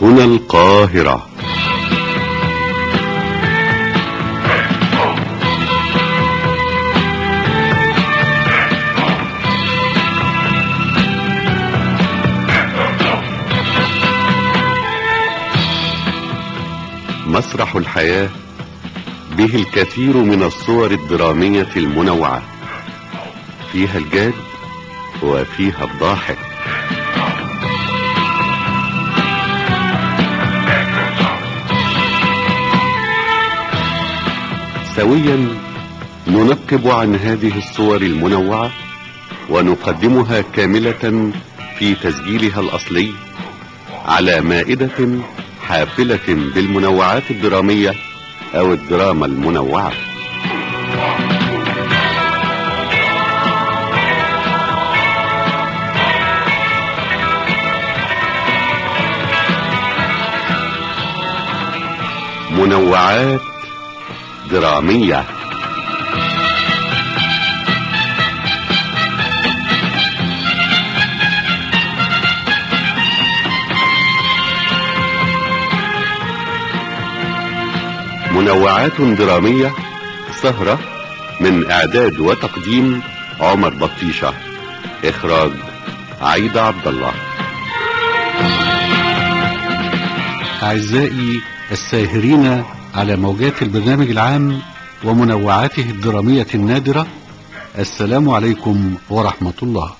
هنا القاهرة. مسرح الحياة به الكثير من الصور الدرامية المنوعة، فيها الجاد وفيها الضاحك. سويا ننقب عن هذه الصور المنوعة ونقدمها كاملة في تسجيلها الأصلي على مائدة حافلة بالمنوعات الدرامية أو الدراما المنوعة. منوعات درامية. منوعات درامية، سهرة من إعداد وتقديم عمر بطيشة، إخراج عايدة عبد الله. أعزائي الساهرين على موجات البرنامج العام ومنوعاته الدرامية النادرة، السلام عليكم ورحمة الله.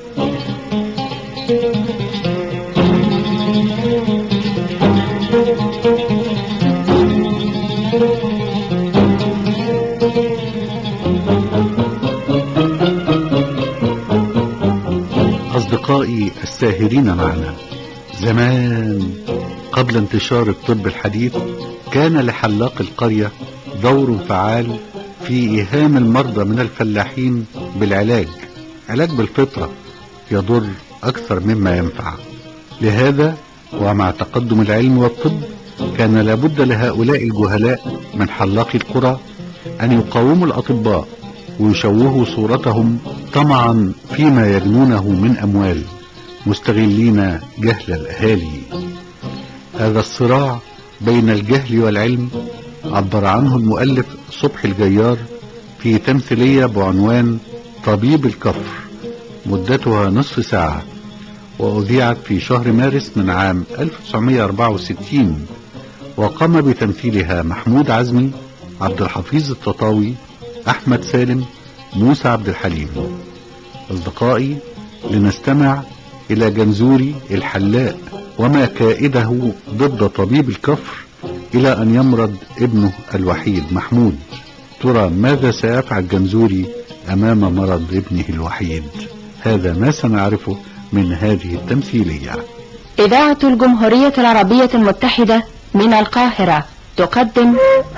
أصدقائي الساهرين معنا، زمان قبل انتشار الطب الحديث كان لحلاق القرية دور فعال في إيهام المرضى من الفلاحين بالعلاج، علاج بالفطرة يضر أكثر مما ينفع. لهذا ومع تقدم العلم والطب كان لابد لهؤلاء الجهلاء من حلاقي القرى أن يقاوموا الأطباء ويشوهوا صورتهم طمعا فيما يجنونه من أموال، مستغلين جهل الأهالي. هذا الصراع بين الجهل والعلم عبر عنه المؤلف صبحي الجيار في تمثيلية بعنوان طبيب الكفر، مدتها نصف ساعة، وأذيعت في شهر مارس من عام 1964، وقام بتمثيلها محمود عزمي، عبد الحفيظ التطاوي، أحمد سالم، موسى عبد الحليم. أصدقائي، لنستمع إلى جنزوري الحلاق وما كائده ضد طبيب الكفر إلى أن يمرض ابنه الوحيد محمود. ترى ماذا سيفعل جنزوري أمام مرض ابنه الوحيد؟ هذا ما سنعرفه من هذه التمثيلية. إذاعة الجمهورية العربية المتحدة من القاهرة تقدم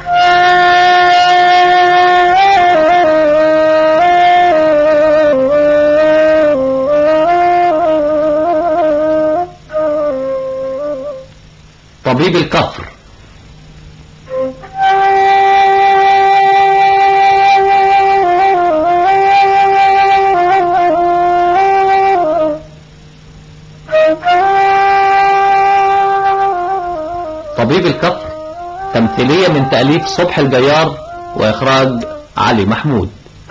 طبيب الكفر. طبيب الكفر تمثيلية من تأليف صبحي الجيار وإخراج علي محمود.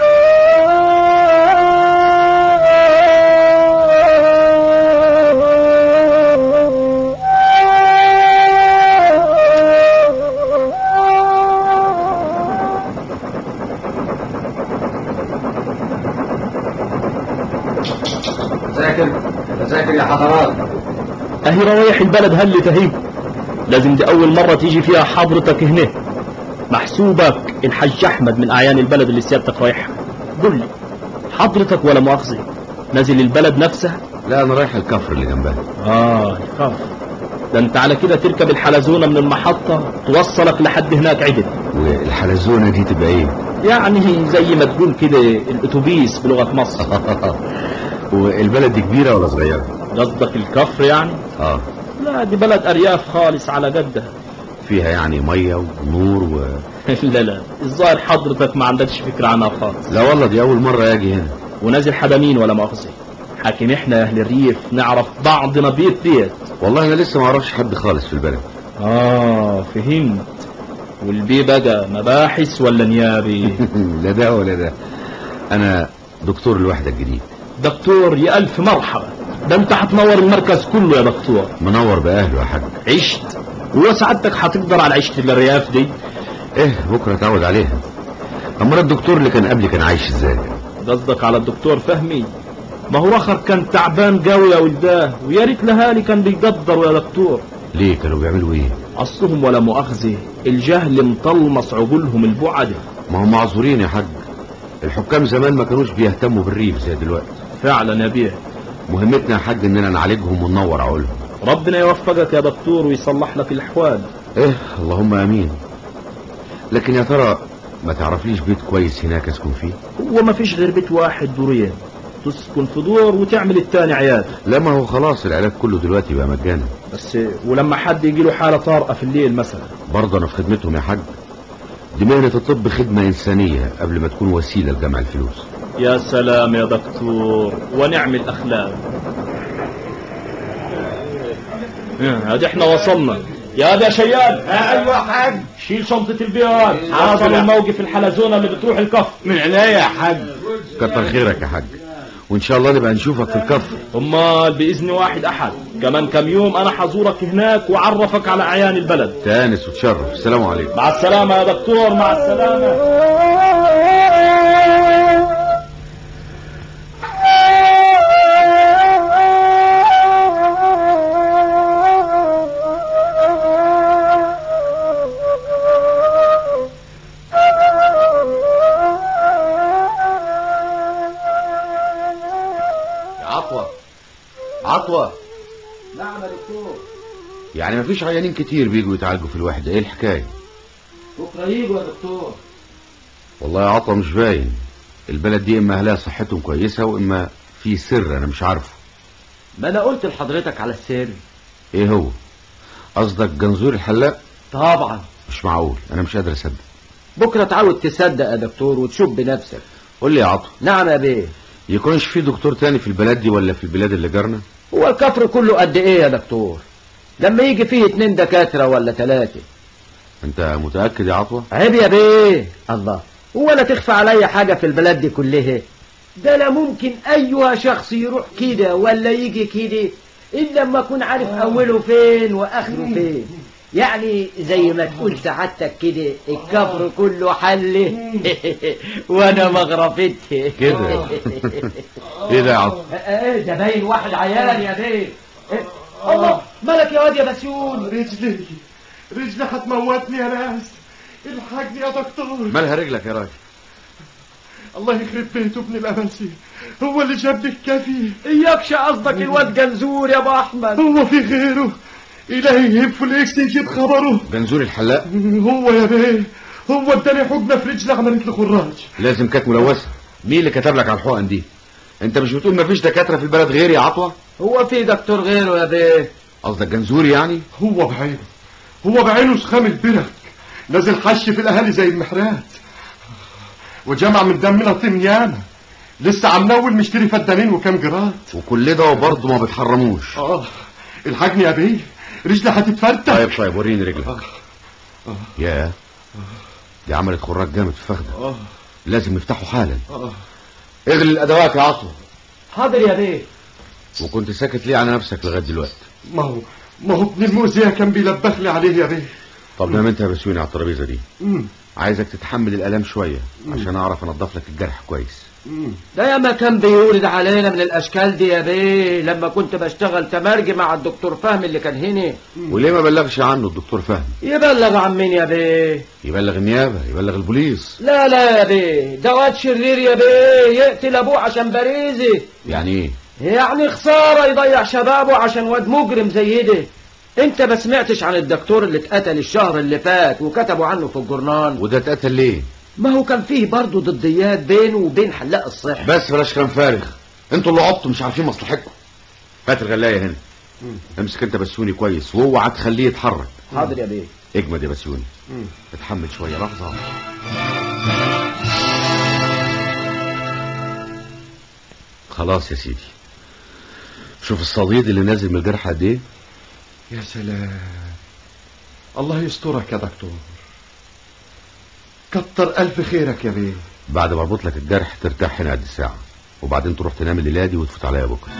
تذاكر يا حضرات. اهي روايح البلد هلت اهي، لازم دي اول مرة تيجي فيها حضرتك هنا. محسوبك الحاج احمد من اعيان البلد اللي سيادتك رايحها. قول لي حضرتك ولا مؤاخذة نازل البلد نفسها؟ لا، انا رايح الكفر اللي جنبها. الكفر ده انت على كده تركب الحلزونة من المحطة توصلك لحد هناك عدل. والحلزونة دي تبقى ايه؟ يعني زي ما تقول كده الاتوبيس بلغة مصر. والبلد دي كبيرة ولا صغيرة؟ قصدك الكفر يعني؟ لا، دي بلد ارياف خالص على قدها. فيها يعني مية ونور لا الظاهر حضرتك ما عندكش فكرة عنها خالص. لا والله، دي اول مرة اجي هنا. ونازل حدا مين ولا مؤاخذة؟ حاكم احنا يا اهل الريف نعرف بعضنا بيت بيت. والله انا لسه ما اعرفش حد خالص في البلد. فهمت. والبي بقى مباحث ولا نيابي؟ لا ده ولا ده، انا دكتور الوحدة الجديد. دكتور يا الف مرحبا، ده انت هتنور المركز كله يا دكتور. منور باهله يا حاج. عشت وسعادتك هتقدر على عيشة الرياف دي؟ ايه بكره اتعود عليها. امال الدكتور اللي كان قبلي كان عايش ازاي؟ قصدك على الدكتور فهمي؟ ما هو اخر كان تعبان قوي يا ولداه، ويا ريت لهالي كان بيقدروا يا دكتور. ليه كانوا بيعملوا ايه؟ اصلهم ولا مؤاخذه الجهل مطلمس عقولهم البعده. ما هم معذورين يا حاج، الحكام زمان ما كانوش بيهتموا بالريف زي دلوقتي. فعلا يا بيه. مهمتنا يا حاج اننا نعالجهم وننور عقولهم. ربنا يوفقك يا دكتور ويصلح لك الاحوال. ايه اللهم امين. لكن يا ترى ما تعرفليش بيت كويس هناك اسكن فيه؟ هو ما فيش غير بيت واحد دورين، تسكن في دور وتعمل التاني عيادة. لا ما هو خلاص العلاج كله دلوقتي بقى مجاني. بس ولما حد يجي له حالة طارئة في الليل مثلا؟ برضه انا في خدمتهم يا حاج. دي مهنة الطب خدمة انسانية قبل ما تكون وسيلة لجمع الفلوس. يا سلام يا دكتور ونعم الاخلاق. هادي احنا وصلنا. يا ده شياد. ايوه حاج. شيل شنطة البيان. حصل الموقف الحلزونة اللي بتروح الكفر. من عينيا يا حاج. كتر خيرك يا حاج، وان شاء الله نبقى نشوفك في الكفر. امال باذن واحد احد كمان كم يوم انا حزورك هناك واعرفك على اعيان البلد. تانس وتشرف. السلام عليكم. مع السلامة يا دكتور. مع السلامة. عطوة. نعم يا دكتور. يعني مفيش عيانين كتير بيجوا يتعالجوا في الوحدة، ايه الحكاية؟ بكرة يجوا يا دكتور. والله يا عطوة مش باين. البلد دي اما اهلها صحتهم كويسة واما في سر انا مش عارفه. ما انا قلت لحضرتك على السر. ايه هو؟ قصدك جنزور الحلاق؟ طبعا. مش معقول، انا مش قادر اصدق. بكرة تعود تصدق يا دكتور وتشوف بنفسك. قول لي يا عطوة. نعم يا بيه. يكونش في دكتور تاني في البلد دي ولا في البلاد اللي جارنا؟ هو الكفر كله قد ايه يا دكتور؟ لما يجي فيه 2 دكاترة ولا 3. انت متأكد يا عطوة؟ عيب يا بيه. الله، هو لا تخفى عليا حاجة في البلد دي كلها؟ ده لا ممكن ايها شخص يروح كده ولا يجي كده الا لما اكون عارف اوله فين واخره فين. يعني زي ما تقول سعادتك كده الكفر كله حله وانا مغرفتي كده. ايه ده يا عطوة؟ ده باين واحد عيان يا بيه. الله، مالك يا واد يا بسيون؟ رجلي هتموتني يا ناس، الحقني يا دكتور. مالها رجلك يا راجل؟ الله يخرب بيته ابن الاملسي، هو اللي جاب لي الكافي. اياكش قصدك الواد جنزور يا ابو احمد؟ هو في غيره؟ الهي يهب فليكس يجيب خبره. جنزور الحلاق؟ هو يا بيه، هو اداني حقنه في رجلي عملت لي خراج. لازم كانت ملوثه. مين اللي كتب لك على الحقن دي؟ انت مش بتقول مفيش دكاتره في البلد غيري يا عطوه؟ هو في دكتور غيره يا بيه؟ قصدك جنزور يعني؟ هو بعينه سخام البرك، نازل حش في الاهالي زي المحرات، وجمع من دمنا طميانه، لسه عم نول مشتري فدانين وكام جراد، وكل ده وبرضه ما بتحرموش. الحاجني يا بيه، رجلي هتتفتح. طيب وريني رجلك. ياه، دي عملت خراج جامد في فخده. لازم نفتحه حالا. اغلي الادوات يا عطوه. حاضر يا بيه. وكنت ساكت ليه على نفسك لغايه دلوقتي؟ ما هو ابن المؤذيه كان بيلبخ لي عليه يا بيه. طب نام انت يا بسيوني على الترابيزه دي. عايزك تتحمل الالام شويه عشان اعرف انضف لك الجرح كويس. ده ياما كان بيورد علينا من الاشكال دي يا بيه لما كنت بشتغل تمرجي مع الدكتور فهمي اللي كان هنا. وليه ما بلغش عنه الدكتور فهمي؟ يبلغ عن مين يا بيه؟ يبلغ النيابه، يبلغ البوليس. لا يا بيه، ده واد شرير يا بيه، يقتل ابوه عشان باريزي. يعني ايه؟ يعني خساره يضيع شبابه عشان واد مجرم زي ده. انت ما سمعتش عن الدكتور اللي اتقتل الشهر اللي فات وكتبوا عنه في الجورنال؟ وده اتقتل ليه؟ ما هو كان فيه برضه ضديات بينه وبين حلاق الصحة. بس بلاش كلام فارغ، انتوا اللي عبطوا مش عارفين مصلحتكم. هات الغلايه هنا. امسك انت بسيوني كويس واوعى تخليه يتحرك. حاضر يا بيه. اجمد يا بسيوني. اتحمل شويه لحظه. خلاص يا سيدي، شوف الصديد اللي نازل من الجرح قد ايه. يا سلام، الله يسترك يا دكتور. كتر الف خيرك يا بيه. بعد ما اربط لك الجرح ترتاح هنا قد ساعه، وبعدين تروح تنام الليله دي وتفوت عليا بكره.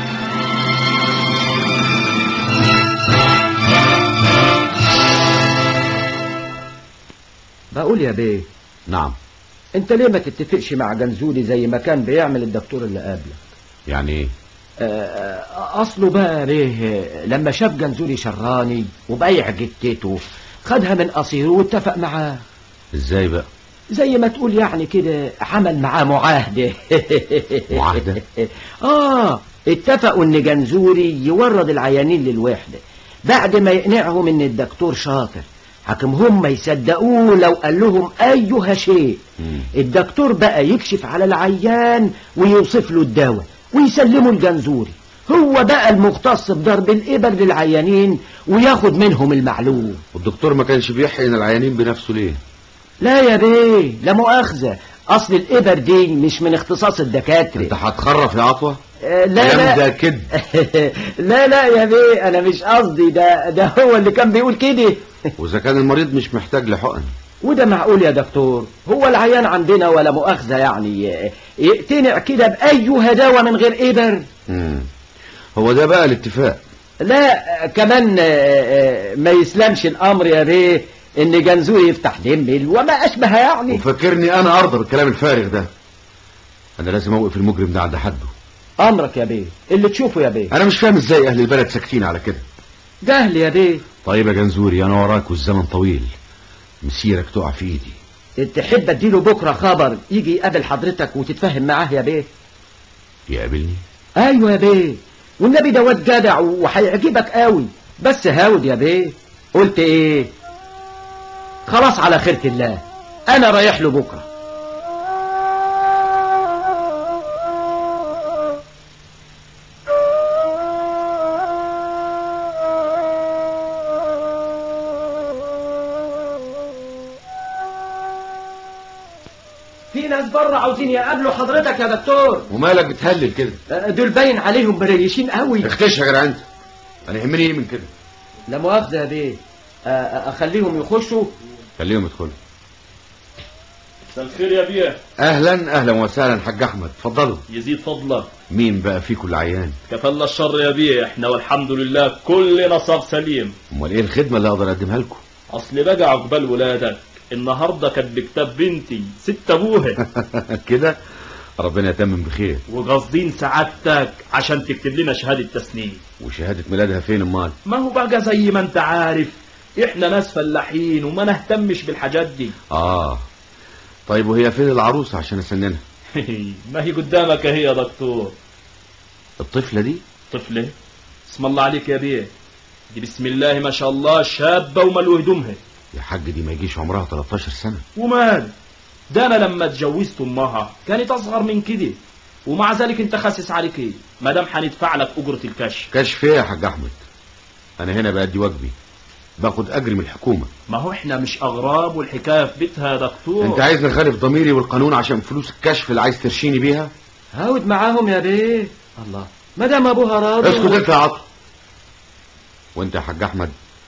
بقول يا بيه، نعم. انت ليه ما تتفقش مع جنزولي زي ما كان بيعمل الدكتور اللي قبلك؟ يعني ايه؟ اصله بقى بيه لما شاف جنزولي شراني وبيع جتته خدها من قصيره واتفق معاه. ازاي بقى؟ زي ما تقول يعني كده عمل معاه معاهدة. معاهدة؟ اتفقوا ان جنزوري يورد العيانين للوحدة بعد ما يقنعهم ان الدكتور شاطر، حكم هم يصدقوه لو قال لهم ايها شيء. الدكتور بقى يكشف على العيان ويوصف له الدواء ويسلمه الجنزوري، هو بقى المختص بضرب الإبر للعيانين وياخد منهم المعلوم. والدكتور ما كانش بيحقن العيانين بنفسه ليه؟ لا يا بيه، لا مؤاخذة، اصل الإبر دي مش من اختصاص الدكاترة. انت هتخرف يا عطوة؟ لا ده كده. لا يا بيه، انا مش قصدي، ده هو اللي كان بيقول كده. واذا كان المريض مش محتاج لحقن وده معقول يا دكتور؟ هو العيان عندنا ولا مؤاخذة يعني يقتنع كده بأي دواء من غير إبر؟ هو ده بقى الاتفاق. لا كمان ما يسلمش الأمر يا بيه ان جنزوري يفتح دمل وما اشبه يعني. وفكرني انا ارضى بالكلام الفارغ ده. انا لازم اوقف المجرم ده عند حده. امرك يا بيه، اللي تشوفه يا بيه. انا مش فاهم ازاي اهل البلد ساكتين على كده. جهل يا بيه. طيب يا جنزوري، انا وراك والزمن طويل، مسيرك تقع في ايدي. تحب اديله بكره خبر يجي يقابل حضرتك وتتفاهم معاه يا بيه؟ يقابلني؟ ايوه يا بيه، والنبي ده واد جدع وهيعجبك قوي. بس هاود يا بيه. قلت ايه؟ خلاص على خيرة الله، انا رايح له بكره. في ناس بره عاوزين يقابلوا حضرتك يا دكتور. ومالك بتهلل كده؟ دول باين عليهم مريشين قوي. اختش يا جدع انت، انا يهمني ايه من كده؟ لا مؤاخذة يا بيه، اخليهم يخشوا. خليهم يدخلوا. مساء الخير يا بيه. اهلا وسهلا حاج احمد، اتفضلوا. يزيد فضلك. مين بقى فيكم العيان؟ كفلنا الشر يا بيه، احنا والحمد لله كلنا صاب سليم. امال ايه الخدمه اللي اقدر اقدمها لكم؟ اصل بقى عقبال ولادك النهارده كانت بكتاب بنتي ست ابوها. كده ربنا يتمم بخير. وقاصدين سعادتك عشان تكتب لنا شهاده تسنيم. وشهاده ميلادها فين امال؟ ما هو بقى زي ما انت عارف احنا ناس فلاحين وما نهتمش بالحاجات دي. طيب وهي فين العروسه عشان اسننها؟ ما هي قدامك اهي يا دكتور. الطفله دي؟ طفله؟ اسم الله عليك يا بيه، دي بسم الله ما شاء الله شابه وملو هدومها. يا حاج دي ما يجيش عمرها 13 سنه. ومال ده، انا لما اتجوزت امها كانت اصغر من كده، ومع ذلك انت خاسس عليك ايه ما دام هندفع لك اجره الكشف. كشف ايه يا حاج احمد؟ انا هنا بأدي واجبي، باخد اجري من الحكومه. ما هو احنا مش اغراب والحكايه في بيتها يا دكتور. انت عايزني اخالف ضميري والقانون عشان فلوس الكشف اللي عايز ترشيني بيها؟ هاود معاهم يا بيه. الله، ما دام ابوها راضي. اسكت انت يا عطل. وانت يا حاج احمد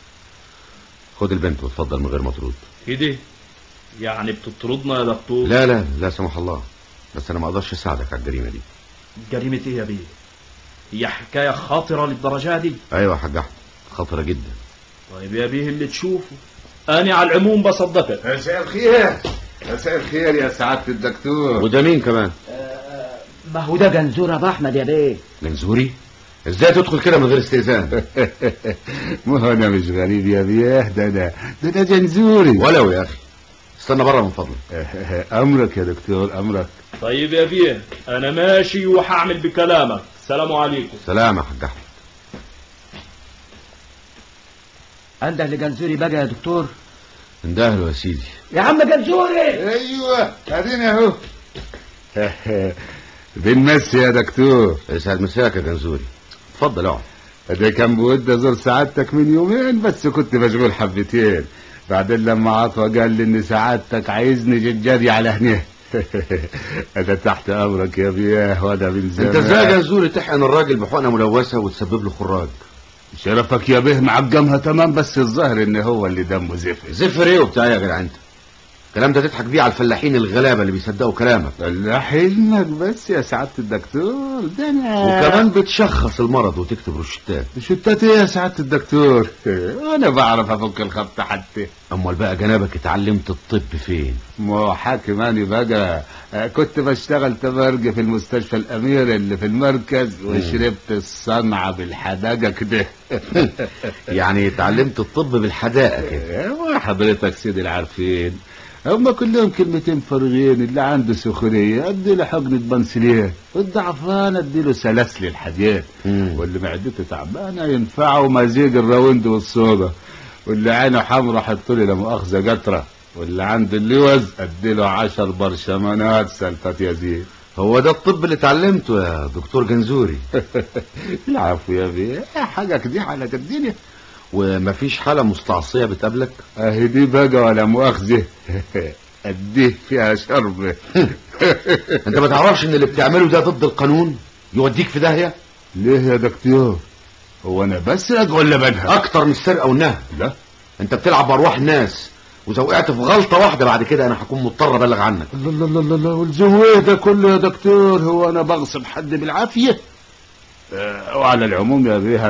خد البنت واتفضل من غير ما ترد. كده يعني بتطردنا يا دكتور؟ لا سمح الله، بس انا ما اقدرش اساعدك على الجريمه دي. جريمه ايه يا بيه؟ هي حكايه خاطره للدرجه دي؟ ايوه يا حاج احمد، خطره جدا. طيب يا بيه اللي تشوفه، انا على العموم بصدقك. مساء الخير. مساء الخير يا سعاده الدكتور. وده مين كمان؟ ما هو ده جنزور ابو احمد يا بيه. جنزوري؟ ازاي تدخل كده من غير استئذان؟ ما هو انا مش غريب يا بيه، ده جنزوري. ولو يا اخي استنى بره من فضلك. امرك يا دكتور، امرك. طيب يا بيه انا ماشي وهعمل بكلامك. سلام عليكم. سلام يا حاج احمد. عنده لجنزوري بقى يا دكتور؟ اندهله يا سيدي. يا عم جنزوري. ايوه ادينا اهو. بنمسي يا دكتور. يسعد مساك يا جنزوري، اتفضل اقعد. ده كان بودي ازور سعادتك من يومين، بس كنت مشغول حبتين. بعدين لما عطوة قال لي ان سعادتك عايزني جدي على هنا، انا تحت امرك يا بيه، وانا من زمان. انت ازاي يا جنزوري تحقن الراجل بحقنه ملوثه وتسبب له خراج؟ شرفك يا بيه معجمها تمام، بس الظاهر ان هو اللي دمه زفر. زفر ايه وبتاع يا جدع انت؟ الكلام ده تضحك بيه على الفلاحين الغلابه اللي بيصدقوا كلامك. حلمك بس يا سعاده الدكتور، ده انا وكمان بتشخص المرض وتكتب روشتات. روشتات ايه يا سعاده الدكتور؟ انا بعرف افك الخبط حتى. امال بقى جنابك اتعلمت الطب فين؟ ما حاكم اني بقى كنت بشتغل تمرجي في المستشفى الامير اللي في المركز، وشربت الصنعه بالحداقه كده. يعني اتعلمت الطب بالحداقه كده؟ وحضرتك سيدي العارفين هما كلهم كلمتين فارغين. اللي عنده سخونيه اديله حقنه بنسلين، والضعفان اديله سلاسل الحديد، واللي معدته تعبانه ينفعه مزيج الراوند والصودا، واللي عينه حمرا حطله لا مؤاخذه قطره، واللي عنده اللوز اديله 10 برشمانات سلطات يزيد. هو ده الطب اللي اتعلمته يا دكتور جنزوري؟ العفو يا بيه، حاجه كده على الدنيا. ومفيش حالة مستعصية بتقابلك؟ اهي دي بقى ولا مؤاخذة اديه فيها شرب. انت ما تعرفش ان اللي بتعمله ده ضد القانون، يوديك في داهية؟ ليه يا دكتور؟ هو انا بسرق ولا بنهب؟ اكتر من السرقة والنهب. لا انت بتلعب بارواح الناس، واذا وقعت في غلطة واحدة بعد كده انا هكون مضطر ابلغ عنك. الله الله الله الله، والزويه ده كله يا دكتور؟ هو انا بغصب حد بالعافية؟ وعلى العموم يا بيه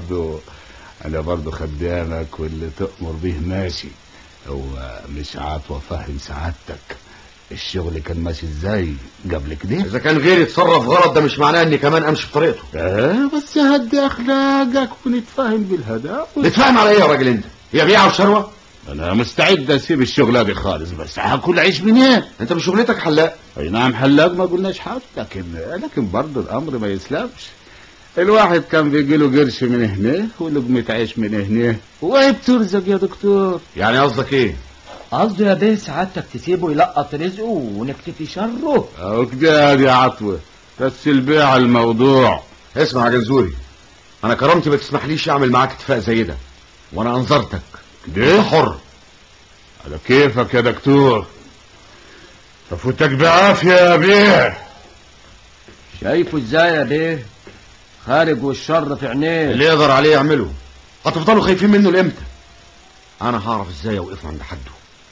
انا برضو خدامك، واللي تأمر به ماشي. هو مش عاطل افهم سعادتك الشغل كان ماشي ازاي قبل كده؟ اذا كان غيري يتصرف غلط ده مش معناه اني كمان امشي بطريقته. بس هدي اخلاقك ونتفاهم بالهداء. نتفاهم على ايه يا راجل انت؟ هي بيعه وشروه؟ انا مستعد اسيب الشغله دي خالص، بس هاكل عيش منين؟ انت مش شغلتك حلاق؟ اي نعم حلاق، ما قلناش حاجه، لكن برضه الامر ما يسلمش. الواحد كان بيجيله قرش من هنا ولقمة عيش من هنا، وعيب ترزق يا دكتور. يعني قصدك ايه؟ قصدي يا بيه سعادتك تسيبه يلقط رزقه ونكتفي شره. اهو كده يا عطوة، بس البيع الموضوع. اسمع يا جنزوري، انا كرامتي ما تسمحليش اعمل معاك اتفاق زي ده، وانا انظرتك. ده حر على كيفك يا دكتور، تفوتك بعافية يا بيه. شايفه ازاي يا بيه؟ خارج والشر في عينيه، اللي يقدر عليه يعمله. هتفضلوا خايفين منه لامتى؟ انا هعرف ازاي اوقف عند حده.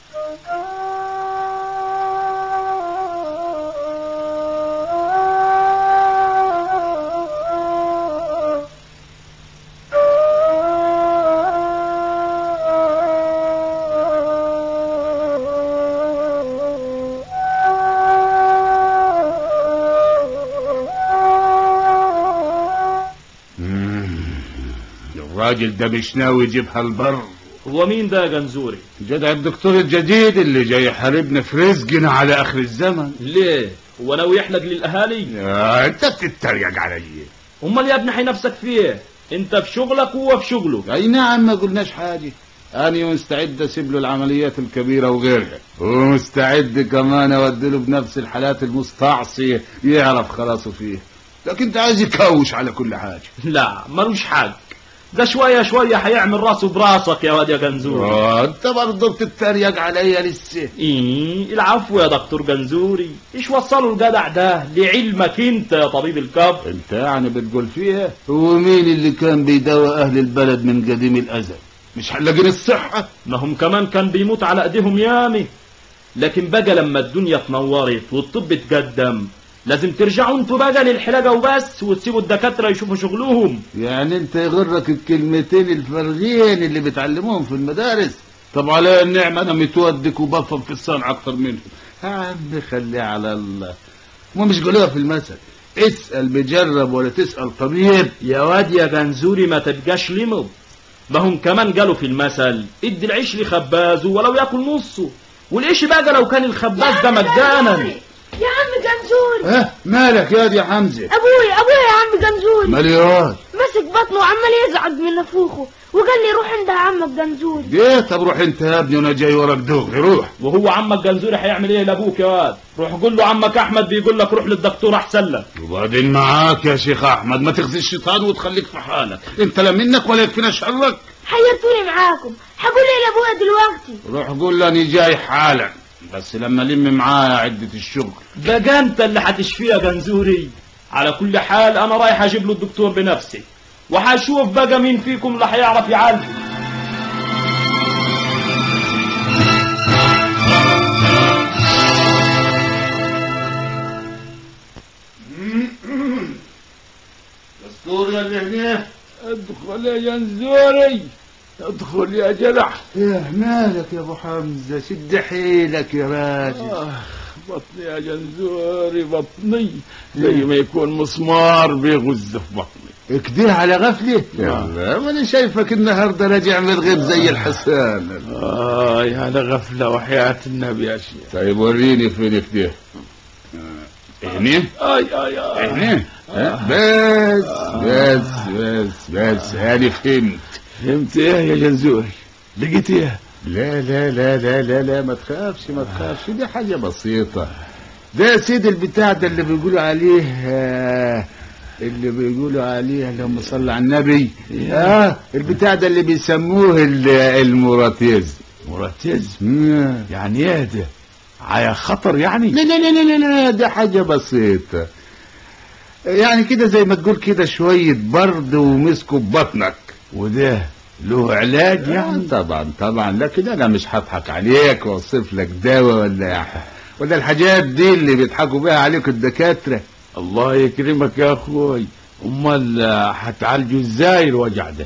الراجل ده مش ناوي يجيبها البر. هو مين ده يا جنزوري؟ جدع الدكتور الجديد اللي جاي يحاربنا في رزقنا على اخر الزمن. ليه؟ هو ناوي يحلق للاهالي؟ انت بتتريق علي. امال يا ابني نفسك فيه؟ انت في شغلك وهو في شغله. اي نعم، ما قلناش حاجه. انا مستعد اسيب له العمليات الكبيره وغيرها، ومستعد كمان اودله بنفس الحالات المستعصيه يعرف خلاصه فيه، لكن انت عايز يكوش على كل حاجه. لا ملوش حق، ده شوية شوية هيعمل راسه براسك يا واد يا جنزوري. انت برضه بتتريق عليا لسه. ايه العفو يا دكتور جنزوري، ايش وصلوا الجدع ده لعلمك انت يا طبيب الكبر؟ انت يعني بتقول فيها هو مين اللي كان بيداوى اهل البلد من قديم الازل؟ مش حلاقين الصحة؟ ما هم كمان كان بيموت على ايديهم يامي، لكن بقى لما الدنيا اتنورت والطب اتقدم لازم ترجعوا انتوا بقى للحلاقة وبس، وتسيبوا الدكاترة يشوفوا شغلهم. يعني انت يغرك الكلمتين الفارغين اللي بتعلموهم في المدارس؟ طب على النعمة انا متودك وبفهم في الصنعة اكتر منهم. يا عم خليها على الله، ما مش قالوها في المثل اسأل بجرب ولا تسأل طبيب؟ يا واد يا جنزوري ما تبقاش لمض، ما هم كمان قالوا في المثل ادي العيش لخبازه ولو ياكل نصه، والعيش بقى لو كان الخباز ده مجانا. يا عم جنزوري. مالك يا دي يا حمزة؟ ابويا يا عم جنزوري مليون مسك بطنه وعمال يزعج من نفوخه، وقال لي روح عند عمك جنزوري. ليه؟ طب روح انت يا ابني وانا جاي وراك دغري. روح. وهو عمك جنزوري هيعمل ايه لابوك يا واد؟ روح قول له عمك احمد بيقول لك روح للدكتور احسن لك. وبعدين معاك يا شيخ احمد، ما تخزي الشيطان وتخليك في حالك، انت لا منك ولا يكفينا شرك. حيرتوني معاكم، هقول ايه لابويا دلوقتي؟ روح قول له اني جاي حالا. بس لما لم معايا عدة الشغل. بقى انت اللي هتشفيه يا جنزوري. على كل حال انا رايح اجيب له الدكتور بنفسي، وهشوف بقى مين فيكم اللي هيعرف يعالجه. دستور يا اللي هنا. ادخل يا جنزوري، ادخل يا جدع. ايه مالك يا ابو حمزة؟ شد حيلك يا راجل. بطني يا جنزوري، بطني زي ما يكون مسمار بيغز في بطني. كده على غفلة؟ يلا وانا شايفك النهارده راجع من الغيب زي الحسان. على غفلة وحياة النبي يا شيخ. طيب وريني فين كده. هنا؟ هنا؟ بس انا فهمت ايه يا جنزوري؟ لقيت ايه؟ لا ما تخافش دي حاجة بسيطة. ده سيد البتاع ده اللي بيقولوا عليه اللهم صل على النبي. البتاع ده اللي بيسموه الموراتيز. موراتيز؟ يعني ايه ده؟ عيا خطر يعني؟ لا ده حاجة بسيطة يعني كده، زي ما تقول كده شوية برد ومسكوا ببطنك. وده له علاج يعني؟ طبعا لكن انا مش هضحك عليك واوصف لك دواء ولا الحاجات دي اللي بيضحكوا بيها عليك الدكاترة. الله يكرمك يا اخوي. امال هتعالجوا ازاي الوجع ده؟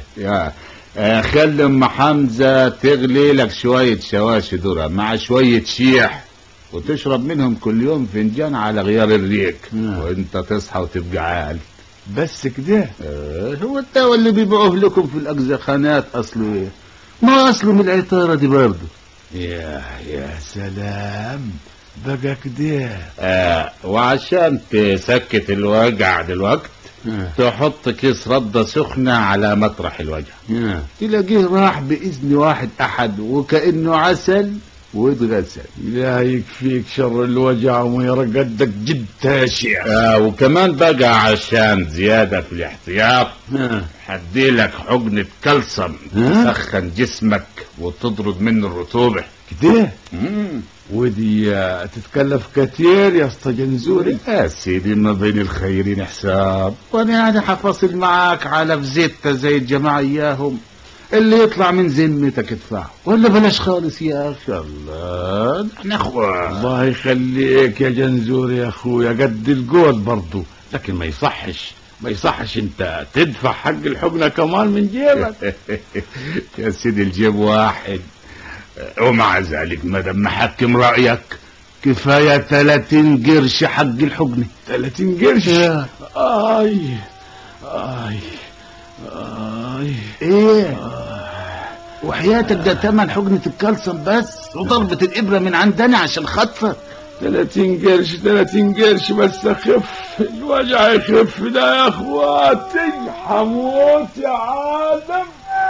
خلي ام حمزة تغلي لك شوية شواشي ذرة مع شوية شيح، وتشرب منهم كل يوم فنجان على غيار الريق. وانت تصحى وتبقى عال. بس كده؟ هو الدواء اللي بيبيعوه لكم في الاجزخانات اصله ايه؟ ما اصله من العطارة دي برضه. يا سلام بقى كده. وعشان تسكت الوجع دلوقت تحط كيس ردة سخنة على مطرح الوجع. تلاقيه راح بإذن واحد أحد وكأنه عسل واتغسل. لا يكفيك شر الوجع ويرقدك جد يا شيخ. وكمان بقى عشان زيادة في الاحتياط هديلك حقنة كلسم تسخن جسمك وتطرد منه الرطوبة كده. ودي تتكلف كتير يا اسطى جنزوري؟ يا سيدي ما بين الخيرين حساب، وانا يعني حفاصل معاك على فزيتة زي الجماعة اياهم اللي يطلع من ذمتك ادفعه، ولا بلاش خالص يا اخي. الله احنا اخوان. الله يخليك يا جنزوري يا اخويا، قد الجود برضه، لكن ما يصحش انت تدفع حق الحقنة كمان من جيبك. يا سيدي الجيب واحد، ومع ذلك مادام محكم رأيك كفاية 30 قرش حق الحقنة. 30 قرش؟ ايه وحياتك ده تمن حقنة الكالسيوم بس، وضربة الإبرة من عندنا عشان خطفك. 30 قرش بس اخف الوجع، يخف ده يا اخواتي. حموت يا عالم.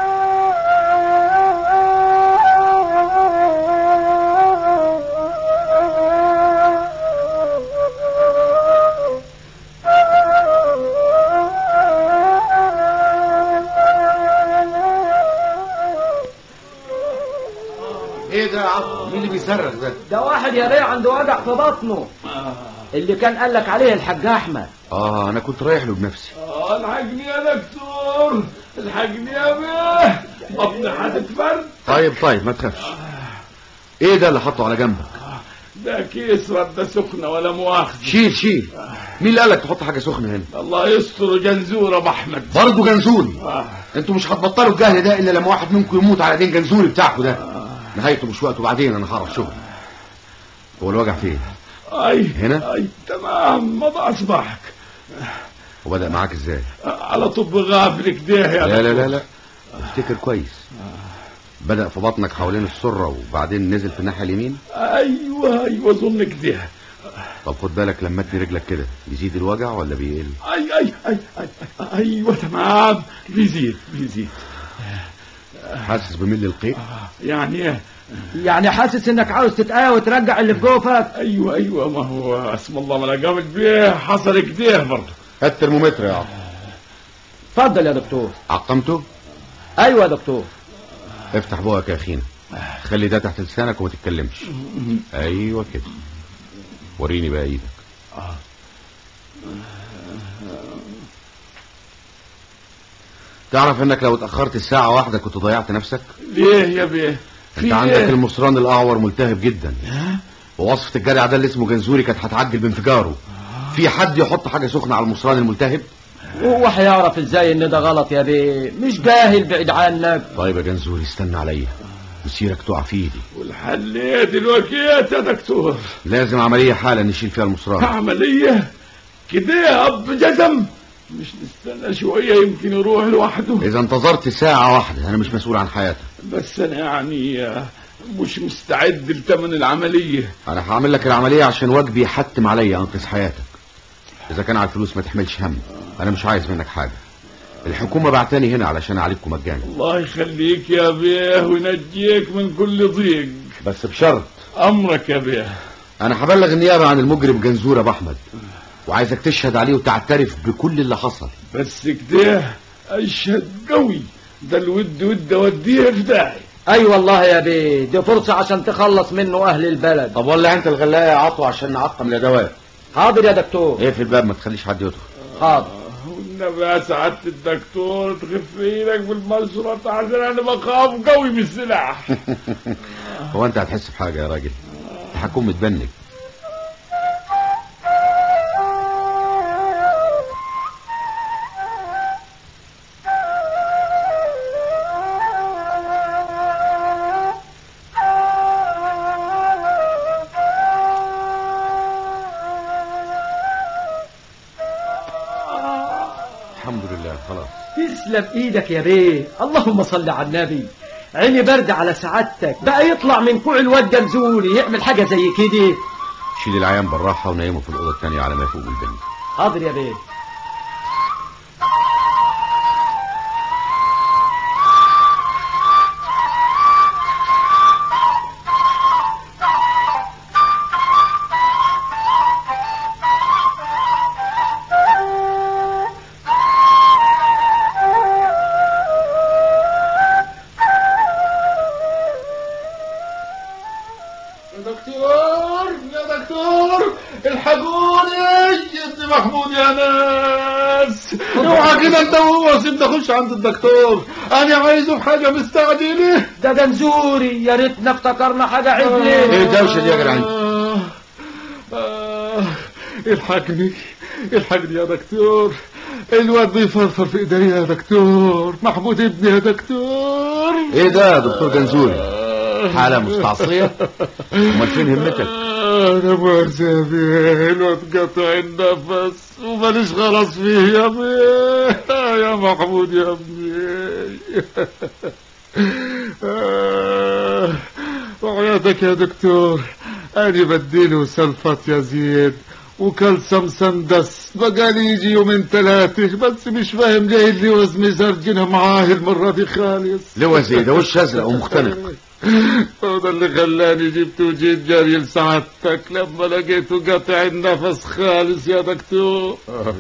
ايه ده يا عطا؟ مين اللي بيصرخ ده؟ ده واحد يا بيه عنده وجع في بطنه، اللي كان قال لك عليه الحاج احمد. انا كنت رايح له بنفسي. الحقني يا دكتور، الحقني يا بيه، بطني هتتفرد. طيب ما تخافش. ايه ده اللي حطه على جنبك؟ ده كيس ردة سخنة ولا مؤاخذة. شيل. مين اللي قالك تحط حاجة سخنة هنا؟ الله يستر. جنزور ابو احمد. برضه جنزوري؟ انتوا مش هتبطلوا الجهل ده الا لما واحد منكم يموت على دين جنزوري بتاعكم ده. نهايته مش وقته، بعدين انا هعرف شغل. هو الوجع فين؟ هنا؟ تمام، مضى اصبعك. وبدأ معاك ازاي؟ على طب غافل كده يا لا افتكر كويس. بدأ في بطنك حوالين السرة وبعدين نزل في الناحية اليمين. ايوه ظن كده. طب خد بالك لما تني رجلك كده، بيزيد الوجع ولا بيقل؟ ايوه تمام، بيزيد. حاسس بمل القيء؟ يعني حاسس انك عاوز تتقاوى وترجع اللي في جوفك؟ ايوه ما هو اسم الله ما انا قامت بيه حصل كده برضه. هات الترمومتر يا عم. اتفضل يا دكتور. عقمته؟ ايوه يا دكتور. افتح بوقك يا اخينا. خلي ده تحت لسانك وما تتكلمش. ايوه كده. وريني بقى ايدك. تعرف انك لو اتأخرت الساعة واحدة كنت ضيعت نفسك؟ ليه يا بيه؟ انت عندك المصران الاعور ملتهب جدا، ووصفة الجدع ده اللي اسمه جنزوري كانت هتعجل بانفجاره. في حد يحط حاجة سخنة على المصران الملتهب؟ وهو هيعرف ازاي ان ده غلط يا بيه؟ مش جاهل بعيد عنك. طيب يا جنزوري استنى عليا، مسيرك تقع في ايدي. والحل ايه دلوقتي يا دكتور؟ لازم عملية حالا نشيل فيها المصران. عملية كده يا اب جزم؟ مش نستنى شوية يمكن يروح لوحده؟ اذا انتظرت ساعة واحدة انا مش مسؤول عن حياتك. بس انا يعني مش مستعد لثمن العملية. انا هعمل لك العملية عشان واجبي يحتم عليا انقذ حياتك. اذا كان على الفلوس ما تحملش هم، انا مش عايز منك حاجة. الحكومة بعتني هنا علشان اعالجكم مجانا. الله يخليك يا بيه وينجيك من كل ضيق، بس بشرط. امرك يا بيه. انا هبلغ النيابة عن المجرم جنزور ابو احمد، وعايزك تشهد عليه وتعترف بكل اللي حصل. بس كده اشهد قوي، ده الود وديه في داعي. اي والله يا بيه، دي فرصة عشان تخلص منه اهل البلد. طب ولع انت الغلاية يا عطوة عشان نعقم الادوات. حاضر يا دكتور. اقفل الباب ما تخليش حد يدخل. حاضر. والنبي يا سعادة الدكتور تخف ايدك بالمشرط عشان انا بخاف قوي من السلاح. هو انت هتحس بحاجة يا راجل؟ هكون متبنج. الحمد لله خلاص. تسلم ايدك يا بيه، اللهم صل على النبي. عيني برد على سعادتك، بقى يطلع من كوع الواد جنزوري يعمل حاجة زي كده. شيل العيان بالراحة ونيمه في الأوضة الثانية على ما يفوق البنج. حاضر يا بيه. يا دكتور الحقوني، ابني محمود يا ناس. اوعى كده انت وهو، سيبني اخش عند الدكتور، انا عايزه في حاجه مستعجله. ده جنزوري، يا ريتنا افتكرنا حاجه عدله. ايه الدوشه دي يا جدعان؟ الحقني يا دكتور، الواد بيفرفر في ايديا يا دكتور، محمود ابني يا دكتور. ايه ده يا دكتور جنزوري؟ حالة مستعصية؟ امال فين همتك؟ انا مؤاخذة يا بيه، الواد قطع النفس وماليش خلاص فيه يا بيه. يا محمود يا ابني. وعيادك يا دكتور، انا بديله سلفات يا زيد وكلسم سندس، بقالي يجي يومين ثلاثة، بس مش فاهم ليه اللوز مزرجنها معاه المرة دي خالص. لوز ايه ده؟ وش ازرق ومختلف. هذا اللي خلاني جبت وجيت جاري لسعادتك لما لقيته قطع النفس خالص يا دكتور.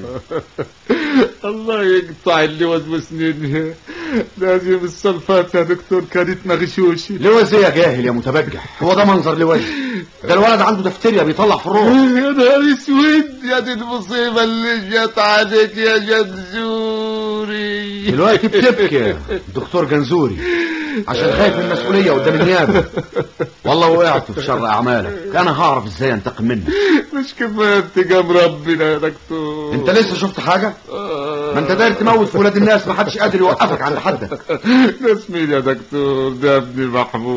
الله يقطع اللوز بسنينها، لازم السلفات يا دكتور كانت مغشوشة. لوز ايه يا جاهل يا متبجح؟ هو ده منظر لوز؟ ده الولد عنده دفتريا بيطلع في الروح. يا نهار اسود، يا دي المصيبة اللي جت عليك يا جنزوري. دلوقتي بتبكي دكتور جنزوري عشان خايف من المسؤولية قدام النيابة. والله وقعت في شر اعمالك، انا هعرف ازاي انتقم منك. مش كفاية انتقام ربنا يا دكتور؟ انت لسه شفت حاجة؟ ما انت داير تموت في ولاد الناس، ما حدش قادر يوقفك عند حدك. ناس مين يا دكتور؟ ده ابني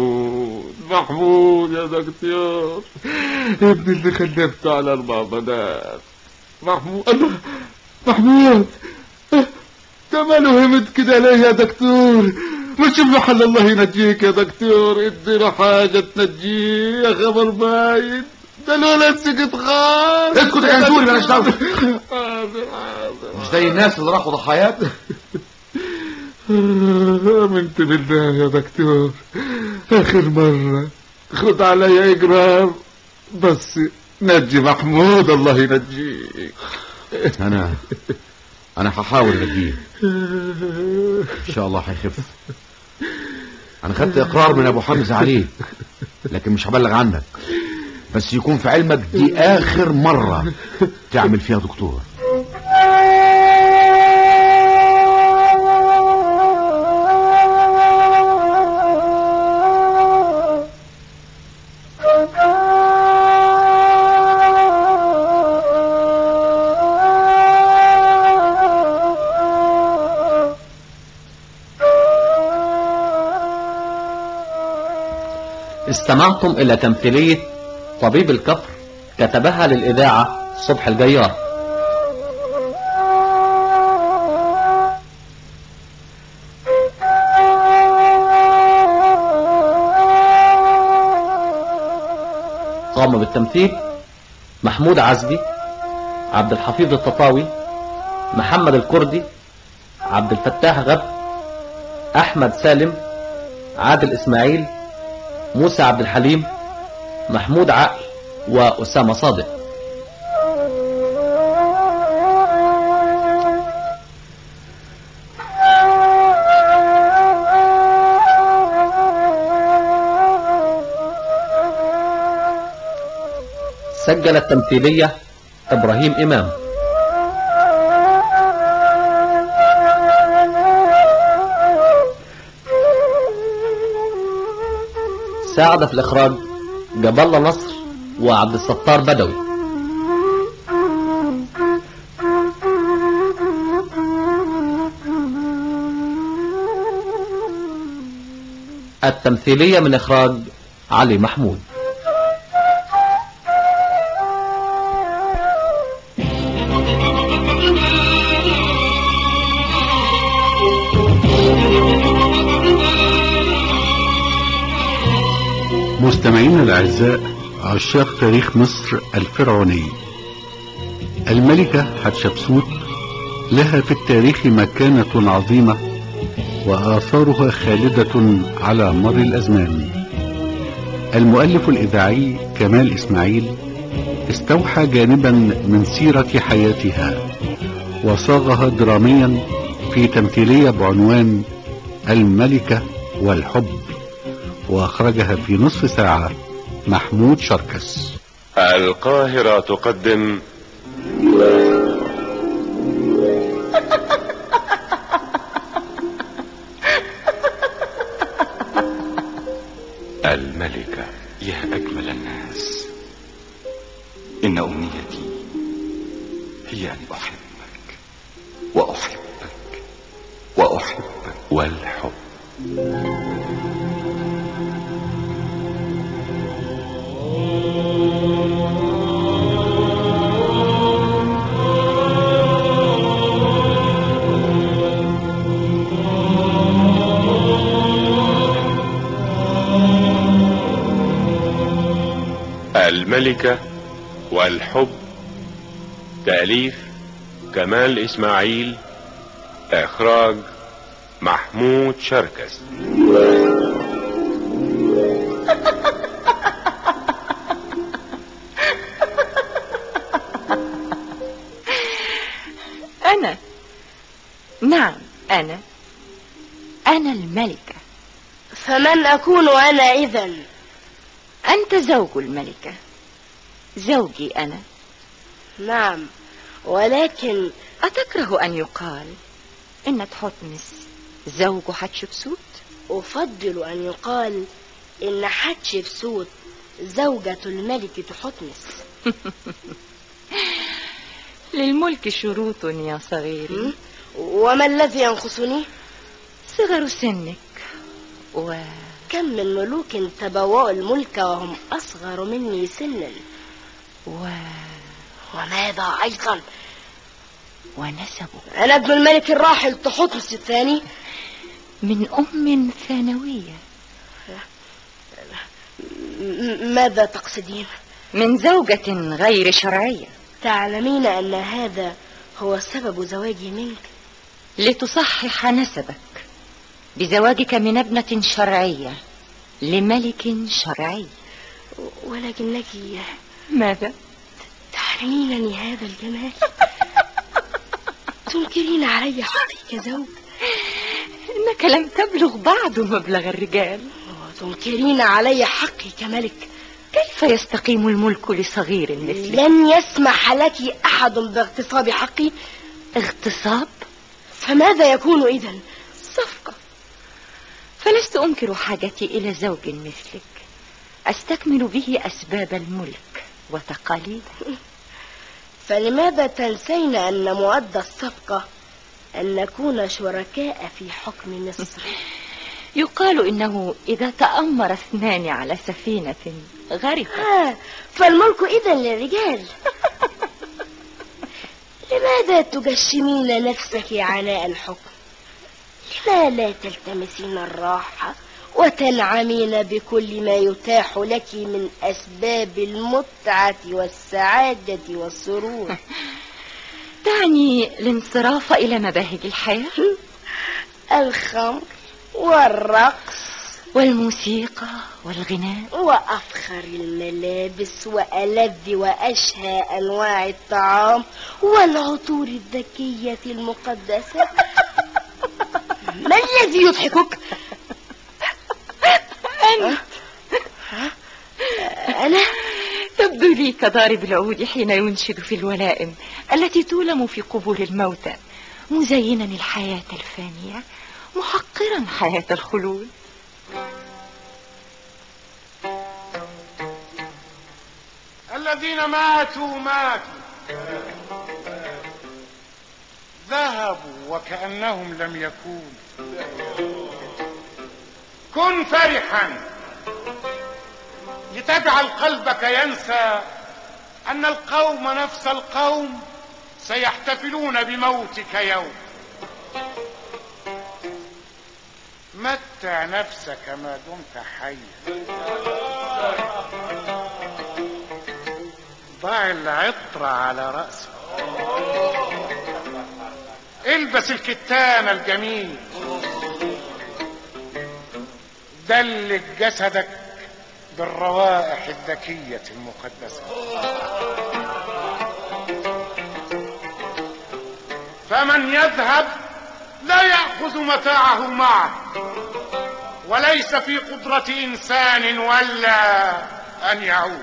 محمود يا دكتور، ابني اللي خلفته على 4 بنات. محمود ده ماله همت كده ليه يا دكتور؟ مش محل الله ينجيك يا دكتور، ادينا حاجة تنجيه يا خبر باين. ده الولد سكت خالص. اسكت يا جنزوري بلاش دعوة. مش زي الناس اللي راحوا ضحايات. امنت بالله يا دكتور، اخر مرة خد علي اقرار بس نجي محمود، الله ينجيك. انا هحاول انجيه ان شاء الله هيخف. انا خدت اقرار من ابو حمزة عليه، لكن مش هبلغ عنك، بس يكون في علمك دي اخر مرة تعمل فيها دكتور. استمعتم إلى تمثيلية طبيب الكفر، كتبها للإذاعة صبحي الجيار. قام بالتمثيل محمود عزبي، عبد الحفيظ التطاوي، محمد الكردي، عبد الفتاح غب، أحمد سالم، عادل إسماعيل، موسى عبد الحليم، محمود عقل، وأسامة صادق. سجل التمثيلية إبراهيم إمام. ساعد في الإخراج جاب الله نصر وعبد الستار بدوي. التمثيلية من إخراج علي محمود. مستمعينا الأعزاء، عشاق تاريخ مصر الفرعوني، الملكة حتشبسوت لها في التاريخ مكانة عظيمة وآثارها خالدة على مر الأزمان. المؤلف الإذاعي كمال إسماعيل استوحى جانبا من سيرة حياتها وصاغها دراميا في تمثيلية بعنوان الملكة والحب، وأخرجها في نصف ساعة محمود شركس. القاهرة تقدم الملكة. يا أجمل الناس، إن أمنيتي هي أن أحبك وأحبك وأحبك. والحب الملكة والحب، تأليف كمال إسماعيل، إخراج محمود شركس. أنا، نعم أنا الملكة. فمن أكون أنا إذن؟ أنت زوج الملكة، زوجي أنا. نعم، ولكن أتكره أن يقال إن تحتمس زوج حتشبسوت؟ أفضل أن يقال إن حتشبسوت زوجة الملك تحتمس. للملك شروط يا صغيري. وما الذي ينقصني؟ صغر سنك. كم من ملوك تبوأوا الملك وهم أصغر مني سنا. وماذا أيضا؟ ونسبه. أنا ابن الملك الراحل تحتمس الثاني من أم ثانوية. ماذا تقصدين؟ من زوجة غير شرعية. تعلمين أن هذا هو سبب زواجي منك، لتصحح نسبك بزواجك من ابنة شرعية لملك شرعي. ولكنك ماذا؟ تحرمينني هذا الجمال، تنكرين علي حقي كزوج. إنك لم تبلغ بعد مبلغ الرجال. وتنكرين علي حقي كملك. كيف يستقيم الملك لصغير مثلك؟ لن يسمح لك أحد باغتصاب حقي. اغتصاب؟ فماذا يكون إذن؟ صفقة. فلست أنكر حاجتي إلى زوج مثلك أستكمل به أسباب الملك وتقاليده. فلماذا تنسين أن مؤدى الصفقة أن نكون شركاء في حكم مصر؟ يقال إنه إذا تأمر اثنان على سفينة غرقت. فالملك إذن للرجال. لماذا تجشمين نفسك عناء الحكم؟ لما لا تلتمسين الراحة وتنعمين بكل ما يتاح لك من أسباب المتعة والسعادة والسرور؟ تعني الانصراف إلى مباهج الحياة؟ الخمر والرقص والموسيقى والغناء وأفخر الملابس وألذ وأشهى أنواع الطعام والعطور الذكية المقدسة. ما الذي يضحكك؟ أنا تبدو لي كضارب العود حين ينشد في الولائم التي تولم في قبور الموتى، مزينا الحياة الفانية محقرا حياة الخلود. الذين ماتوا ذهبوا وكأنهم لم يكونوا. كن فرحا لتجعل قلبك ينسى أن القوم نفس القوم سيحتفلون بموتك يوم. متع نفسك ما دمت حيا. ضع العطر على رأسك. البس الكتان الجميل. دلك جسدك بالروائح الذكية المقدسة. فمن يذهب لا يأخذ متاعه معه، وليس في قدرة إنسان ولا أن يعود.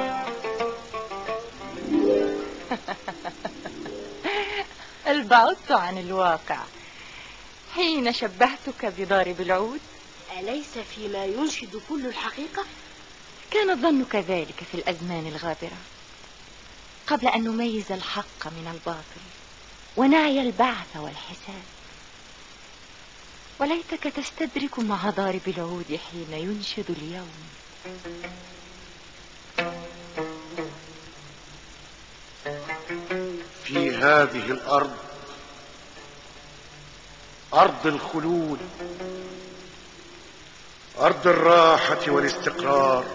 البعدت عن الواقع حين شبهتك بضارب العود. أليس فيما ينشد كل الحقيقة؟ كان الظن كذلك في الأزمان الغابرة، قبل أن نميز الحق من الباطل ونعي البعث والحساب. وليتك تستدرك مع ضارب العود حين ينشد اليوم. في هذه الأرض، أرض الخلود، أرض الراحة والاستقرار،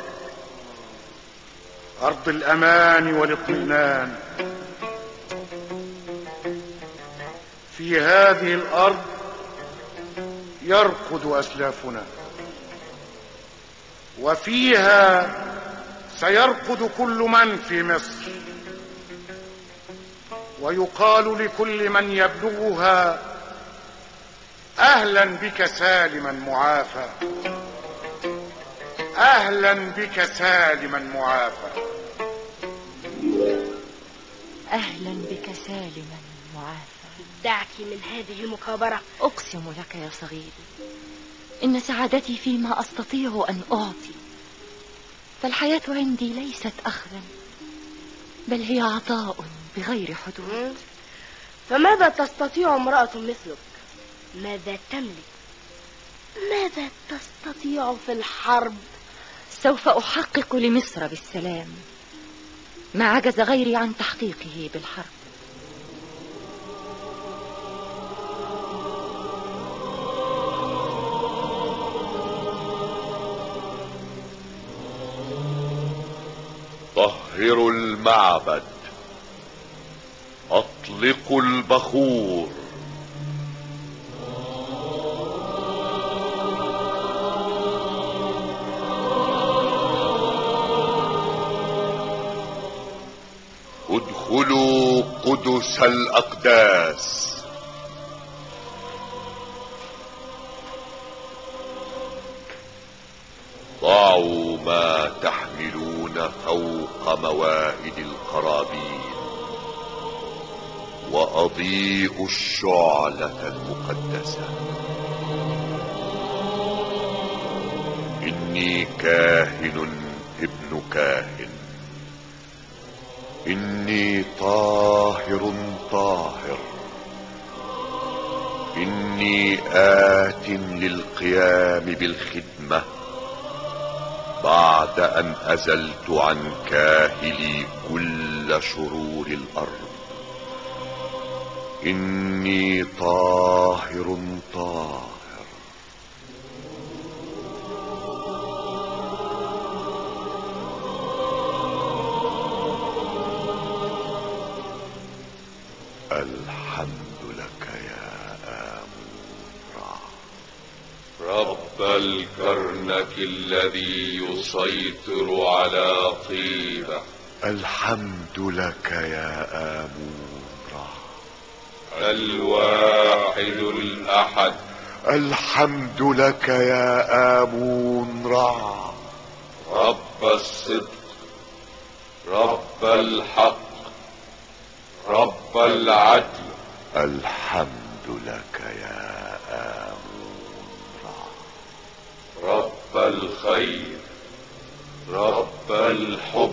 أرض الأمان والاطمئنان. في هذه الأرض يرقد أسلافنا، وفيها سيرقد كل من في مصر. ويقال لكل من يبلغها: أهلا بك سالما معافى، أهلا بك سالما معافى. أهلا بك سالما معافى. دعك من هذه المكابرة. أقسم لك يا صغيري إن سعادتي فيما أستطيع أن أعطي، فالحياة عندي ليست أخذا بل هي عطاء بغير حدود. فماذا تستطيع امرأة مثلك؟ ماذا تملك؟ ماذا تستطيع في الحرب؟ سوف أحقق لمصر بالسلام ما عجز غيري عن تحقيقه بالحرب. طهروا المعبد، اطلقوا البخور. ادخلوا قدس الأقداس. ضعوا ما تحملون فوق موائد القرابين، وأضيئوا الشعلة المقدسة. إني كاهن ابن كاهن، إني طاهر طاهر، إني آت للقيام بالخدمة بعد أن أزلت عن كاهلي كل شرور الأرض. إني طاهر طاهر. الحمد لك يا آمون رب الكرنك الذي يسيطر على طيبة. الحمد لك يا آمون الواحد الأحد. الحمد لك يا آمون رع. رب الصدق، رب الحق، رب العدل. الحمد لك يا آمون رب الخير، رب الحب.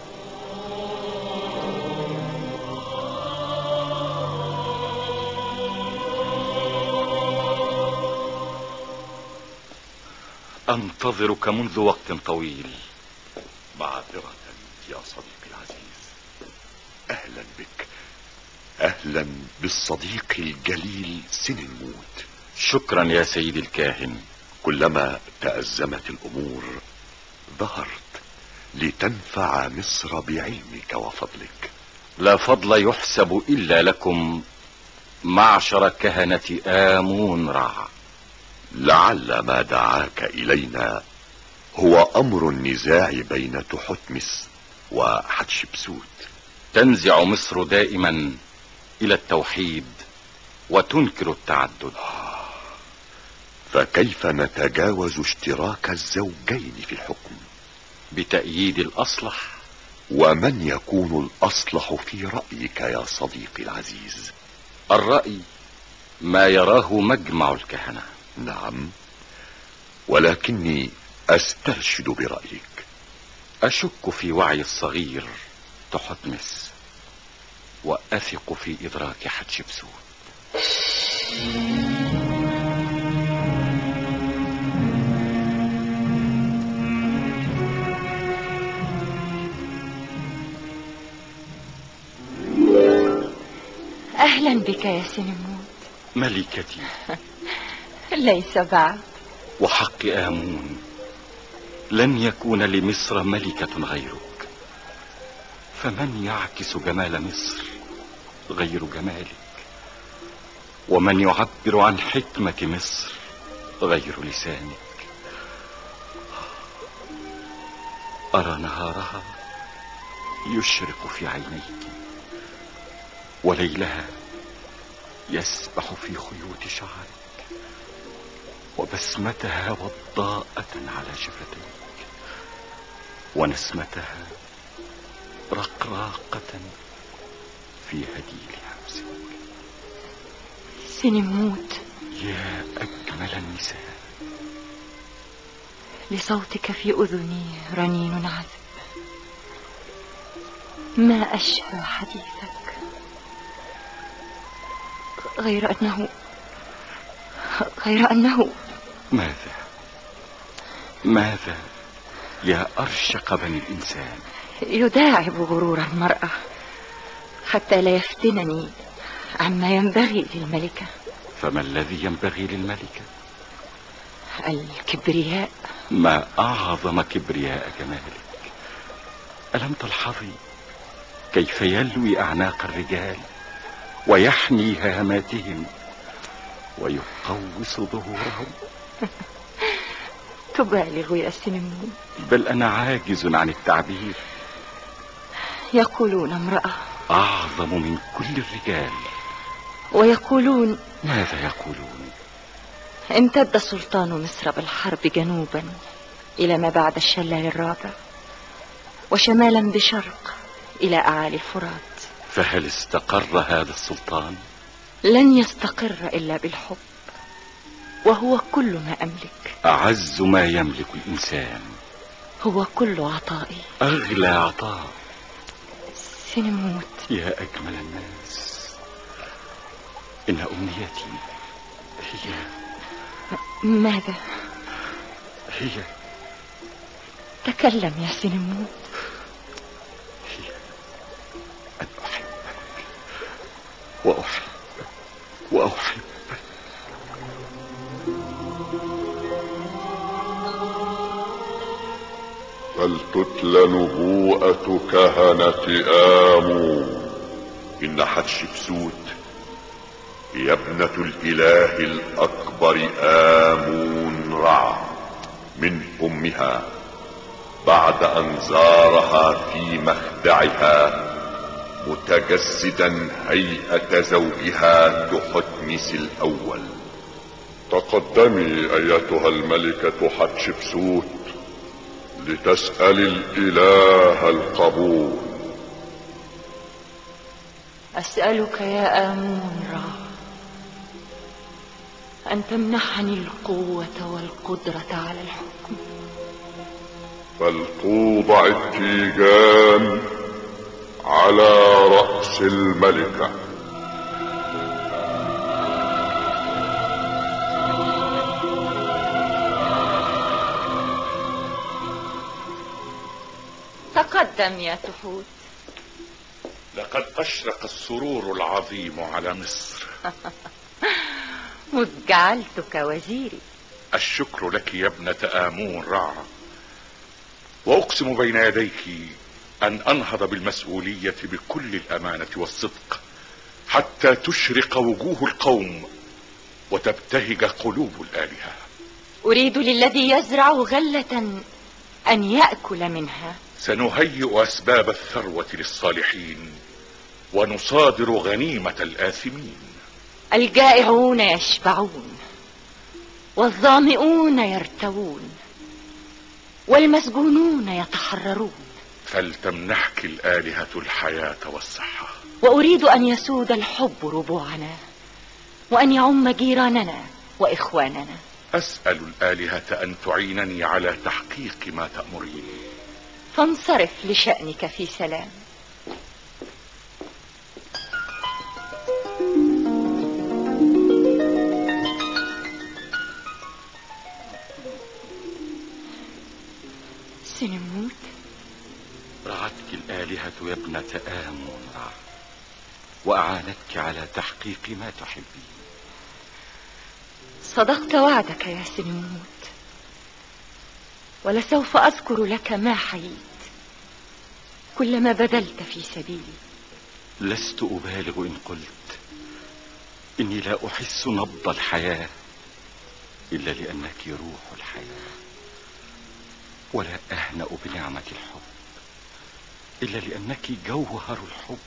أنتظرك منذ وقت طويل. معذرة يا صديقي العزيز. أهلا بك، أهلا بالصديق الجليل سننموت. شكرا يا سيدي الكاهن. كلما تأزمت الأمور ظهرت لتنفع مصر بعلمك وفضلك. لا فضل يحسب إلا لكم معشر كهنة آمون رع. لعل ما دعاك إلينا هو أمر النزاع بين تحتمس وحتشبسوت. تنزع مصر دائما إلى التوحيد وتنكر التعدد، فكيف نتجاوز اشتراك الزوجين في الحكم؟ بتأييد الأصلح. ومن يكون الأصلح في رأيك يا صديقي العزيز؟ الرأي ما يراه مجمع الكهنة. نعم، ولكني أسترشد برأيك. أشك في وعي الصغير تحتمس، وأثق في إدراك حتشبسوت. أهلا بك يا سنموت. ملكتي. ليس بعد. وحق آمون لن يكون لمصر ملكة غيرك، فمن يعكس جمال مصر غير جمالك، ومن يعبر عن حكمة مصر غير لسانك. أرى نهارها يشرق في عينيك، وليلها يسبح في خيوط شعرك، وبسمتها وضاءة على شفتيك، ونسمتها رقراقة في هديل همسك. سنموت. يا أجمل النساء. لصوتك في أذني رنين عذب، ما أشهى حديثك، غير أنه ماذا يا أرشق بني الإنسان؟ يداعب غرور المرأة حتى لا يفتنني عما ينبغي للملكة. فما الذي ينبغي للملكة؟ الكبرياء. ما أعظم كبرياء جمالك. ألم تلحظي كيف يلوي أعناق الرجال ويحني هاماتهم ويقوس ظهورهم؟ تبالغ يا سنمون. بل أنا عاجز عن التعبير. يقولون امرأة أعظم من كل الرجال. ويقولون. ماذا يقولون؟ امتد سلطان مصر بالحرب جنوبا إلى ما بعد الشلال الرابع، وشمالا بشرق إلى أعالي الفرات. فهل استقر هذا السلطان؟ لن يستقر إلا بالحب، وهو كل ما أملك. أعز ما يملك الإنسان هو كل عطائي، أغلى عطاء. سنموت يا أجمل الناس، إن أمنيتي هي ماذا؟ هي تكلم يا سنموت. هي أن أحبك وأحبك وأحبك. فلتتل نبوءة كهنة آمون. إن حتشبسوت هي ابنة الإله الأكبر آمون رع من أمها، بعد أن زارها في مخدعها متجسدا هيئة زوجها تحتمس الأول. تقدمي أيتها الملكة حتشبسوت لتسأل الإله القبول. أسألك يا آمون رع أن تمنحني القوة والقدرة على الحكم. فلتوضع التيجان على رأس الملكة. تقدم يا تحوت. لقد أشرق السرور العظيم على مصر. مذ جعلتك وزيري. الشكر لك يا ابنة آمون رع، وأقسم بين يديك أن أنهض بالمسؤولية بكل الأمانة والصدق حتى تشرق وجوه القوم وتبتهج قلوب الآلهة. أريد للذي يزرع غلة أن يأكل منها. سنهيئ أسباب الثروة للصالحين ونصادر غنيمة الآثمين. الجائعون يشبعون، والظامئون يرتوون، والمسجونون يتحررون. فلتمنحك الآلهة الحياة والصحة. وأريد أن يسود الحب ربوعنا، وأن يعم جيراننا وإخواننا. أسأل الآلهة أن تعينني على تحقيق ما تأمرين. فانصرف لشأنك في سلام. سنموت. رعتك الآلهة يا ابنة آمون رع، وأعانتك على تحقيق ما تحبين. صدقت وعدك يا سنموت، ولسوف أذكر لك ما حييت، كل ما بذلت في سبيلي. لست أبالغ إن قلت إني لا أحس نبض الحياة إلا لأنك روح الحياة، ولا أهنأ بنعمة الحب إلا لأنك جوهر الحب.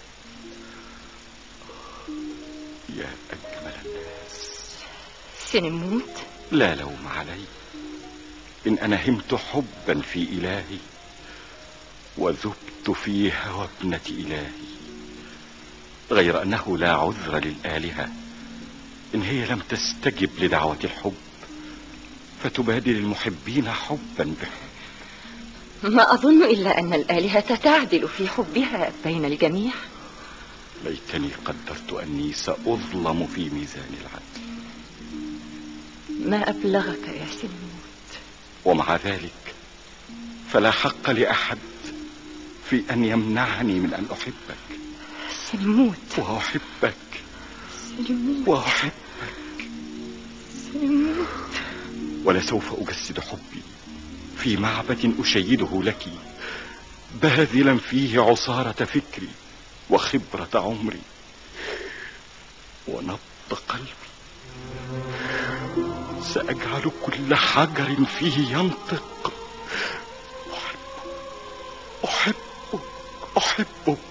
يا أجمل الناس. سنموت. لا لوم علي إن أنا همت حبا في إلهي وذبت في هوى ابنة إلهي، غير أنه لا عذر للآلهة إن هي لم تستجب لدعوة الحب فتبادل المحبين حبا به. ما أظن إلا أن الآلهة تعدل في حبها بين الجميع. ليتني قدرت أني سأظلم في ميزان العدل. ما أبلغك يا سنموت. ومع ذلك فلا حق لأحد في أن يمنعني من أن أحبك. سنموت. وأحبك. سنموت. وأحبك. سنموت. ولسوف أجسد حبي في معبد أشيده لك، باذلا فيه عصارة فكري وخبرة عمري ونبض قلبي. سأجعل كل حجر فيه ينطق أحبك أحبك.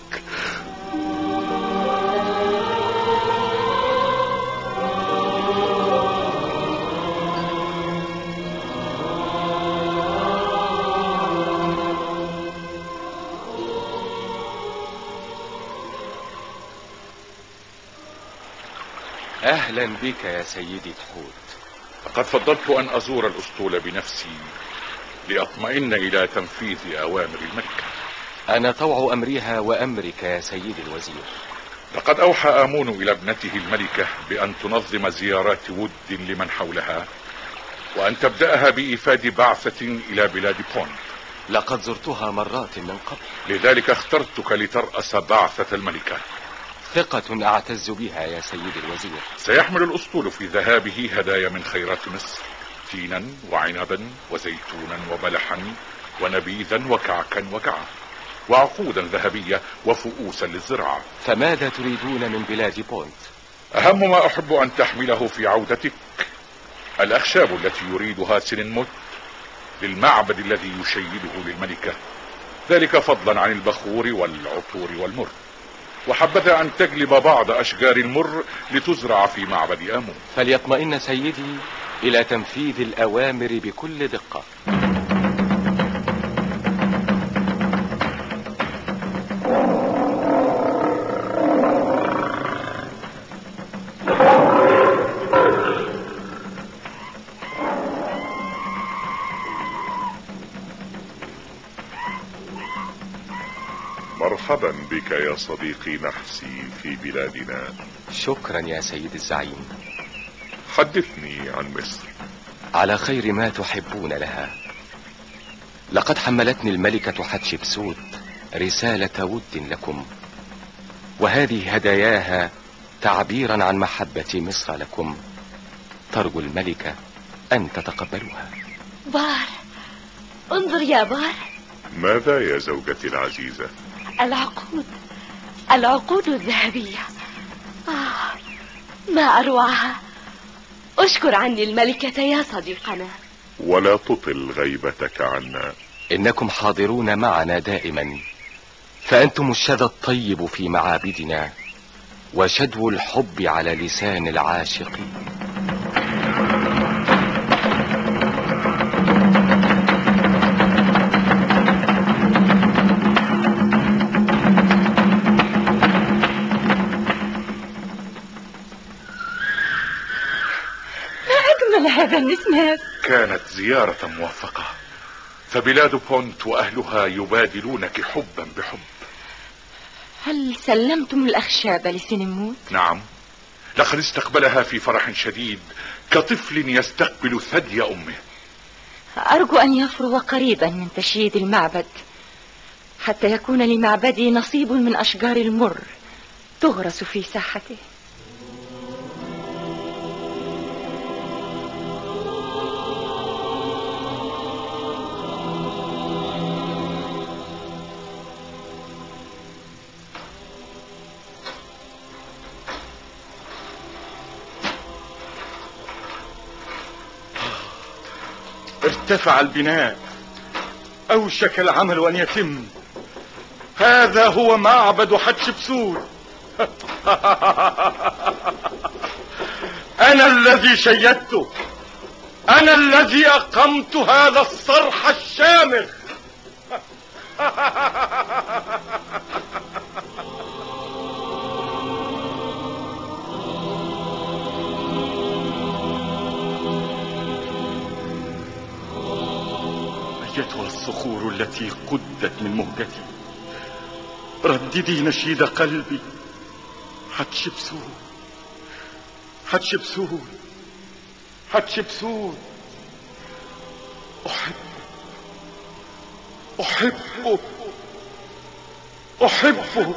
أهلا بك يا سيدي تحوت. لقد فضلت أن أزور الأسطول بنفسي لأطمئن إلى تنفيذ أوامر الملكة. أنا طوع أمرها وأمرك يا سيدي الوزير. لقد أوحى آمون إلى ابنته الملكة بأن تنظم زيارات ود لمن حولها، وأن تبدأها بإيفاد بعثة إلى بلاد بون. لقد زرتها مرات من قبل، لذلك اخترتك لترأس بعثة الملكة. ثقة أعتز بها يا سيدي الوزير. سيحمل الأسطول في ذهابه هدايا من خيرات مصر، تينا وعنبا وزيتونا وبلحا ونبيذا وكعكا وكعا وعقودا ذهبية وفؤوسا للزراعة. فماذا تريدون من بلاد بونت؟ أهم ما أحب أن تحمله في عودتك الأخشاب التي يريدها سينموت للمعبد الذي يشيده للملكة، ذلك فضلا عن البخور والعطور والمر. وحبذا أن تجلب بعض أشجار المر لتزرع في معبد آمون. فليطمئن سيدي إلى تنفيذ الأوامر بكل دقة. مرحبا بك يا صديقي نحسي في بلادنا. شكرا يا سيد الزعيم. حدثني عن مصر. على خير ما تحبون لها. لقد حملتني الملكة حتشبسوت رسالة ود لكم، وهذه هداياها تعبيرا عن محبة مصر لكم. ترجو الملكة أن تتقبلوها. بار، انظر يا بار. ماذا يا زوجتي العزيزة؟ العقود الذهبية. ما أروعها. أشكر عني الملكة يا صديقنا. ولا تطل غيبتك عنا. إنكم حاضرون معنا دائما، فأنتم الشذى الطيب في معابدنا وشدو الحب على لسان العاشقين. هذا النسمات. كانت زيارة موفقة، فبلاد بونت وأهلها يبادلونك حبا بحب. هل سلمتم الأخشاب لسينموت؟ نعم، لقد استقبلها في فرح شديد كطفل يستقبل ثدي أمه. أرجو أن يفرغ قريبا من تشييد المعبد حتى يكون لمعبدي نصيب من أشجار المر تغرس في ساحته. ارتفع البناء، أوشك العمل أن يتم. هذا هو معبد حتشبسوت. أنا الذي شيدته، أنا الذي أقمت هذا الصرح الشامخ. أيتها الصخور التي قدت من مهجتي، رددي نشيد قلبي. حتشبسوت، حتشبسوت، حتشبسوت. أحبه، أحبه.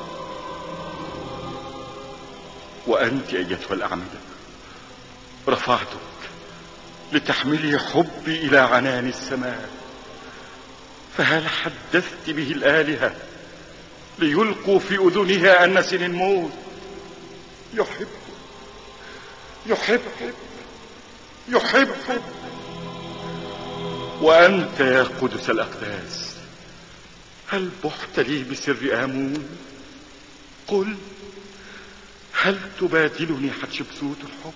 وأنت أيتها الأعمدة رفعتك لتحملي حبي إلى عنان السماء، فهل حدثت به الآلهة ليلقوا في أذنها أن سينموت يحب، يحب، يحب؟ وأنت يا قدس الأقداس هل بحت لي بسر آمون؟ قل، هل تبادلني حتشبسوت الحب؟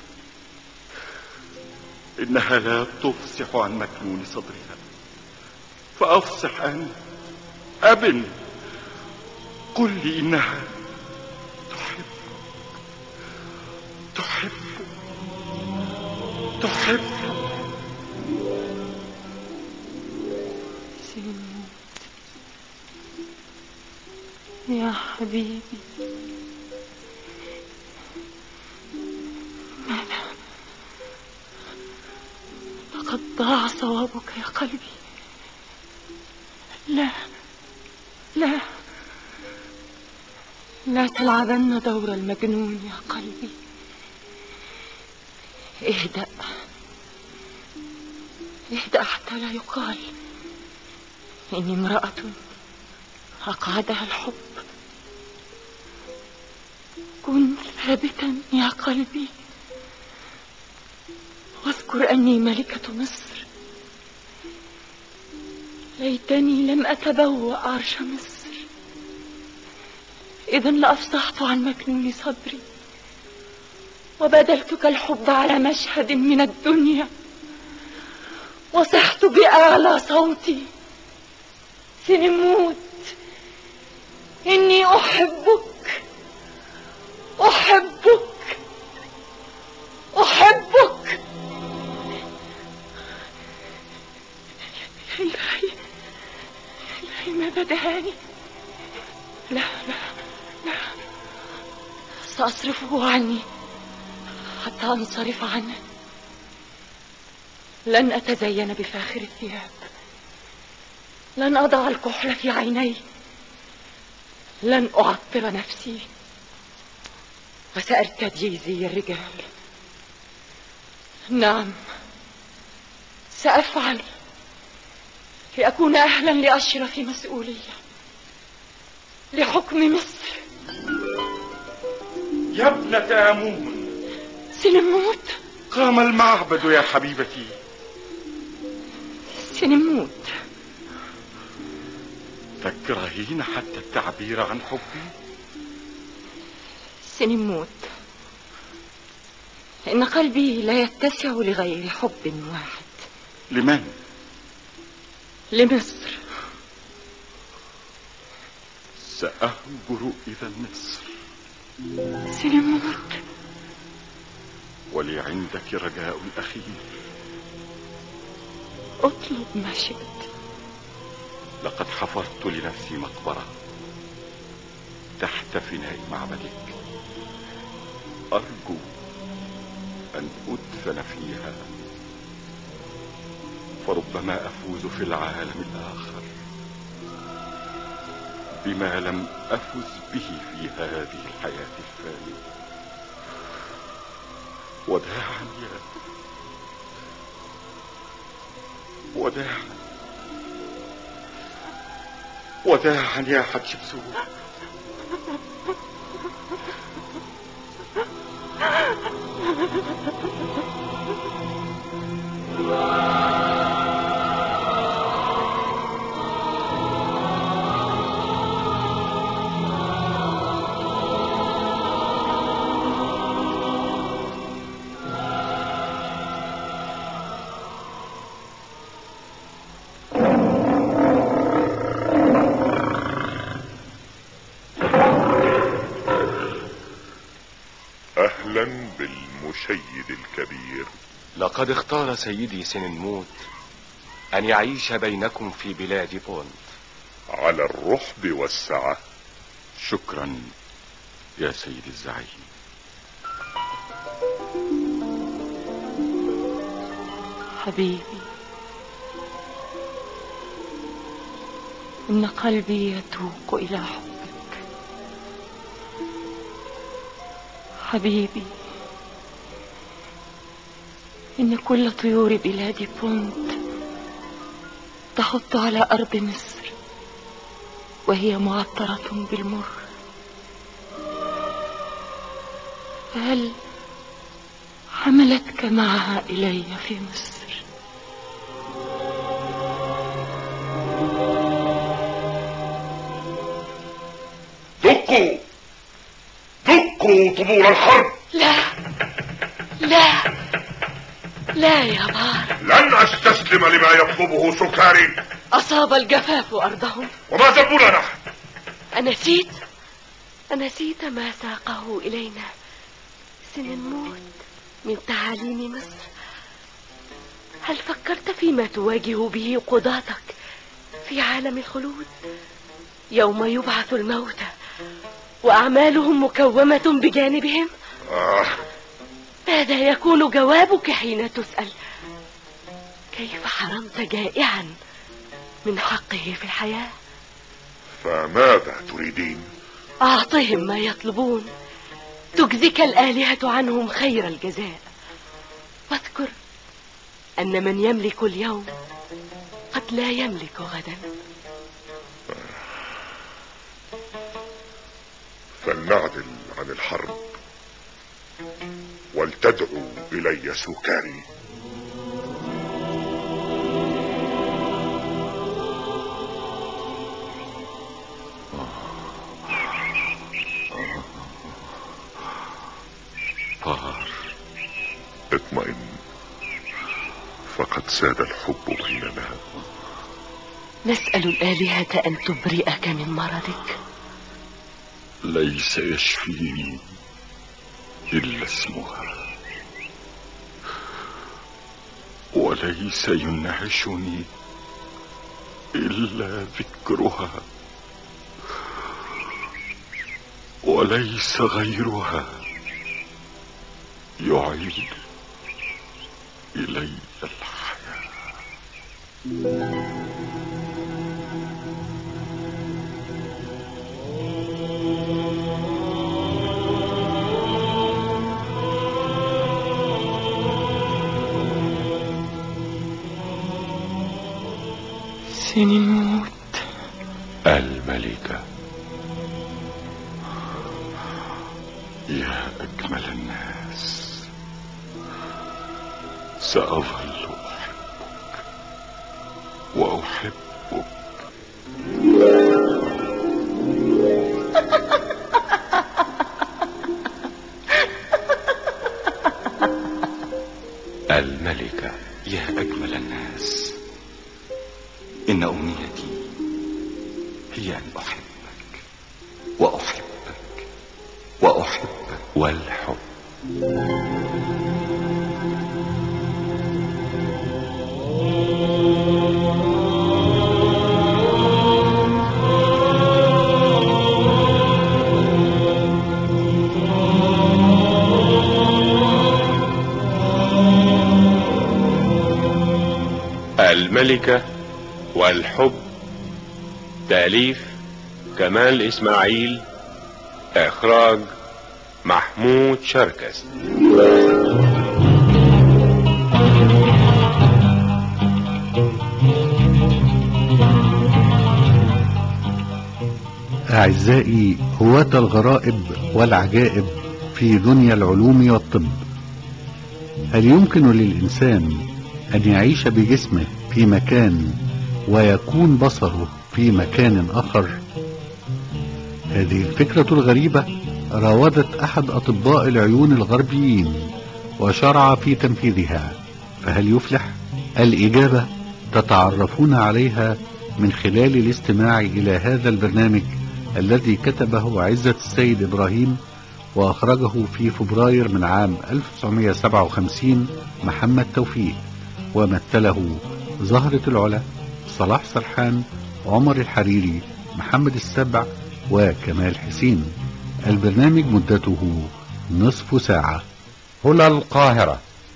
إنها لا تفصح عن مكنون صدرها، فأفصح أنا أب. قل لي إنها تحب، تحب. تحب. سنموت يا حبيبي، ماذا؟ لقد ضاع صوابك يا قلبي. لا لا لا تلعبن دور المجنون يا قلبي. اهدأ اهدأ حتى لا يقال إني امرأة أقعدها الحب. كن ثابتا يا قلبي، واذكر أني ملكة مصر. ليتني لم أتبوأ عرش مصر، إذن لأفصحت عن مكنون صدري وبدلتك الحب على مشهد من الدنيا، وصحت بأعلى صوتي: سنموت، إني أحبك أحبك أحبك. إلهي إلهي ماذا دهاني؟ لا لا لا، سأصرفه عني حتى أنصرف عنه. لن أتزين بفاخر الثياب، لن أضع الكحل في عيني، لن أعطر نفسي، وسأرتدي زي الرجال. نعم سأفعل لأكون أهلا لأشرف مسؤولية، لحكم مصر. يا ابنة آمون، سنموت. قام المعبد يا حبيبتي. سنموت. تكرهين حتى التعبير عن حبي؟ سنموت، إن قلبي لا يتسع لغير حب واحد. لمن؟ لمصر. سأهجر إذا مصر. سنموت. ولي عندك رجاء أخير. اطلب ما شئت. لقد حفرت لنفسي مقبرة تحت فناء معبدك، أرجو أن أدفن فيها، فربما أفوز في العالم الآخر بما لم أفز به في هذه الحياة الفانية. وداعا وداعا يا حتشبسوت. أهلا بالمشيد الكبير. لقد اختار سيدي سننموت أن يعيش بينكم في بلاد بونت على الرحب والسعة. شكرا يا سيدي الزعيم. حبيبي، إن قلبي يتوق إلى حبك. حبيبي، إن كل طيور بلاد بونت تخط على أرض مصر وهي معطرة بالمر. هل حملتك معها إلي في مصر؟ دقوا طبول الحرب. لا لا لا يا بار، لن أستسلم لما يطلبه سكاري. أصاب الجفاف أرضهم. وما ذنبنا نحن؟ أنسيت ما ساقه إلينا سنموت من تعاليم مصر هل فكرت فيما تواجه به قضاتك في عالم الخلود يوم يبعث الموتى وأعمالهم مكومة بجانبهم؟ ماذا يكون جوابك حين تسأل كيف حرمت جائعا من حقه في الحياة؟ فماذا تريدين؟ أعطهم ما يطلبون تجزك الآلهة عنهم خير الجزاء، واذكر أن من يملك اليوم قد لا يملك غدا. فلنعدل عن الحرب ولتدعو إلي سوكاري. طاهر اطمئن، فقد ساد الحب بيننا. نسأل الآلهة أن تبرئك من مرضك. ليس يشفيني إلا اسمها، وليس ينعشني إلا ذكرها، وليس غيرها يعيد إلي الحياة. سنموت. الملكة، يا أجمل الناس، سأظل أحبك وأحبك. الملكة، يا أجمل الناس، إن أمنيتي هي أن أحبك وأحبك وأحبك، والحب الملكة والحب، تأليف كمال إسماعيل، إخراج محمود شركس. أعزائي هواة الغرائب والعجائب في دنيا العلوم والطب، هل يمكن للإنسان أن يعيش بجسمه في مكان ويكون بصره في مكان آخر؟ هذه الفكرة الغريبة راودت أحد أطباء العيون الغربيين وشرع في تنفيذها، فهل يفلح؟ الإجابة تتعرفون عليها من خلال الاستماع إلى هذا البرنامج الذي كتبه عزة السيد إبراهيم وأخرجه في فبراير من عام 1957 محمد توفيق، ومثله زهرة العلا، صلاح سرحان، عمر الحريري، محمد السبع، وكمال حسين. البرنامج مدته نصف ساعة. هنا القاهرة.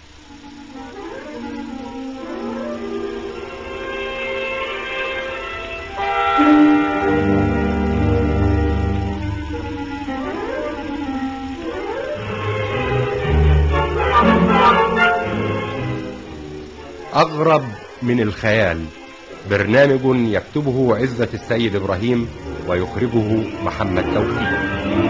أغرب من الخيال، برنامج يكتبه عزة السيد إبراهيم ويخرجه محمد توفيق.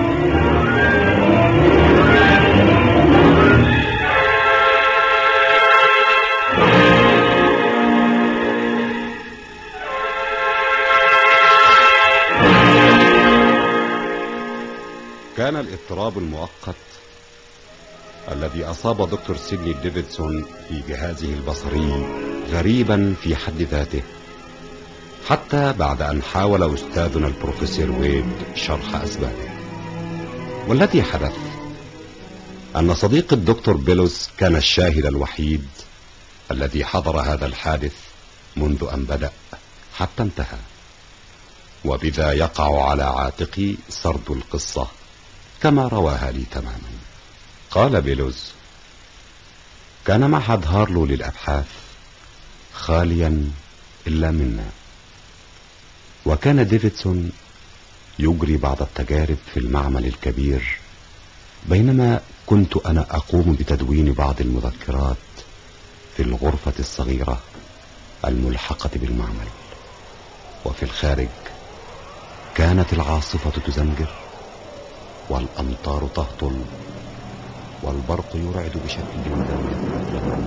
كان الاضطراب المؤقت الذي أصاب دكتور سيدني ديفيدسون في جهازه البصري غريبا في حد ذاته، حتى بعد أن حاول أستاذنا البروفيسور ويد شرح أسبابه. والذي حدث أن صديق الدكتور بيلوس كان الشاهد الوحيد الذي حضر هذا الحادث منذ أن بدأ حتى انتهى، وبذا يقع على عاتقي سرد القصة كما رواها لي تماما. قال بيلوز: كان معهد هارلو للأبحاث خاليا إلا منا، وكان ديفيدسون يجري بعض التجارب في المعمل الكبير، بينما كنت أنا أقوم بتدوين بعض المذكرات في الغرفة الصغيرة الملحقة بالمعمل. وفي الخارج كانت العاصفة تزمجر، والأمطار تهطل، والبرق يرعد بشكل لم يكن.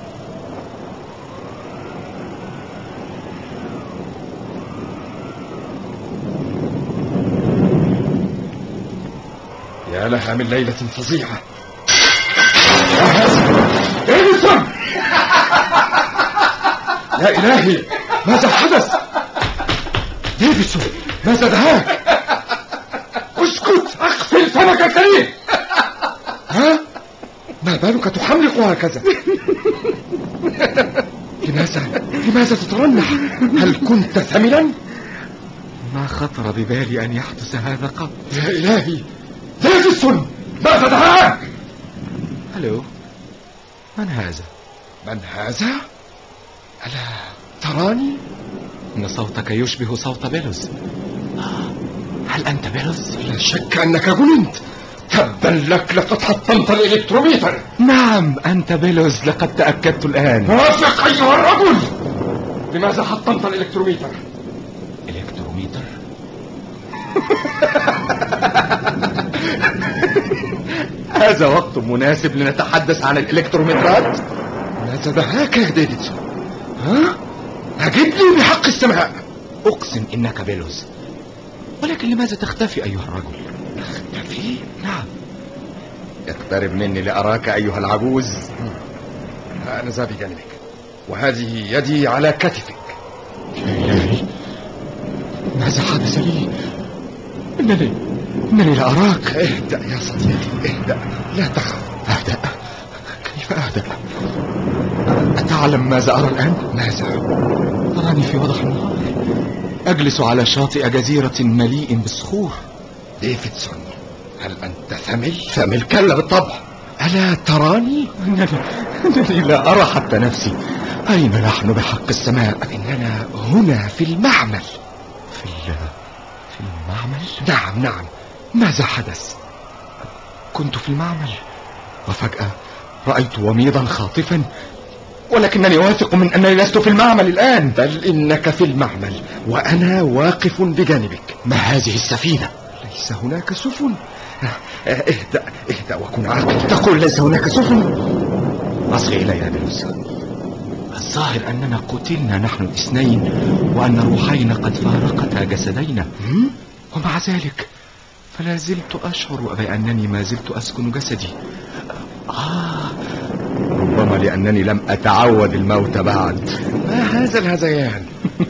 يا لها من ليلة فظيعة. ديفيدسون! يا إلهي، ماذا حدث؟ ديفيدسون، ماذا دهاك؟ اسكت، اقفل فمك الكريم. ها؟ ما بالك تحملق هكذا؟ لماذا تترنح؟ هل كنت ثملا؟ ما خطر ببالي أن يحدث هذا قط. يا إلهي، ديفيدسون، ماذا دهاك؟ ألو، من هذا؟ من هذا؟ ألا تراني؟ إن صوتك يشبه صوت بيلوز. هل أنت بيلوز؟ لا شك أنك جننت. تبا لك، لقد حطمت الإلكتروميتر. نعم، أنت بيلوز، لقد تأكدت الآن. وافق أيها الرجل. لماذا حطمت الإلكتروميتر؟ إلكتروميتر؟ هذا وقت مناسب لنتحدث عن الإلكترومترات. ماذا دهاك يا ديفيدسون؟ ها؟ أجبني بحق السماء. أقسم إنك بيلوز، ولكن لماذا تختفي أيها الرجل؟ أختفي؟ نعم. اقترب مني لأراك أيها العجوز. أنا ذا بجانبك، وهذه يدي على كتفك. يا إلهي، ماذا حدث لي؟ إنني لا أراك. اهدأ يا صديقي، اهدأ، لا تخف. أهدأ؟ كيف أهدأ؟ أتعلم ماذا أرى الآن؟ ماذا؟ أراني في وضح النهار أجلس على شاطئ جزيرة مليء بالصخور. ديفيدسون، هل أنت ثمل؟ ثمل؟ كلا بالطبع. ألا تراني؟ إنني لا أرى حتى نفسي. أين نحن بحق السماء؟ إننا هنا في المعمل. في المعمل؟ نعم نعم. ماذا حدث؟ كنت في المعمل وفجأة رأيت وميضا خاطفا، ولكنني واثق من أنني لست في المعمل الآن. بل إنك في المعمل وأنا واقف بجانبك. ما هذه السفينة؟ ليس هناك سفن. اهدأ اهدأ وكن عاقل. تقول ليس هناك سفن؟ أصغي إلي يا بيلوز. الظاهر أننا قتلنا نحن الاثنين، وأن روحينا قد فارقتا جسدينا، ومع ذلك فلا زلت أشعر بأنني ما زلت أسكن جسدي. ربما لأنني لم أتعود الموت بعد. ما هذا الهذيان؟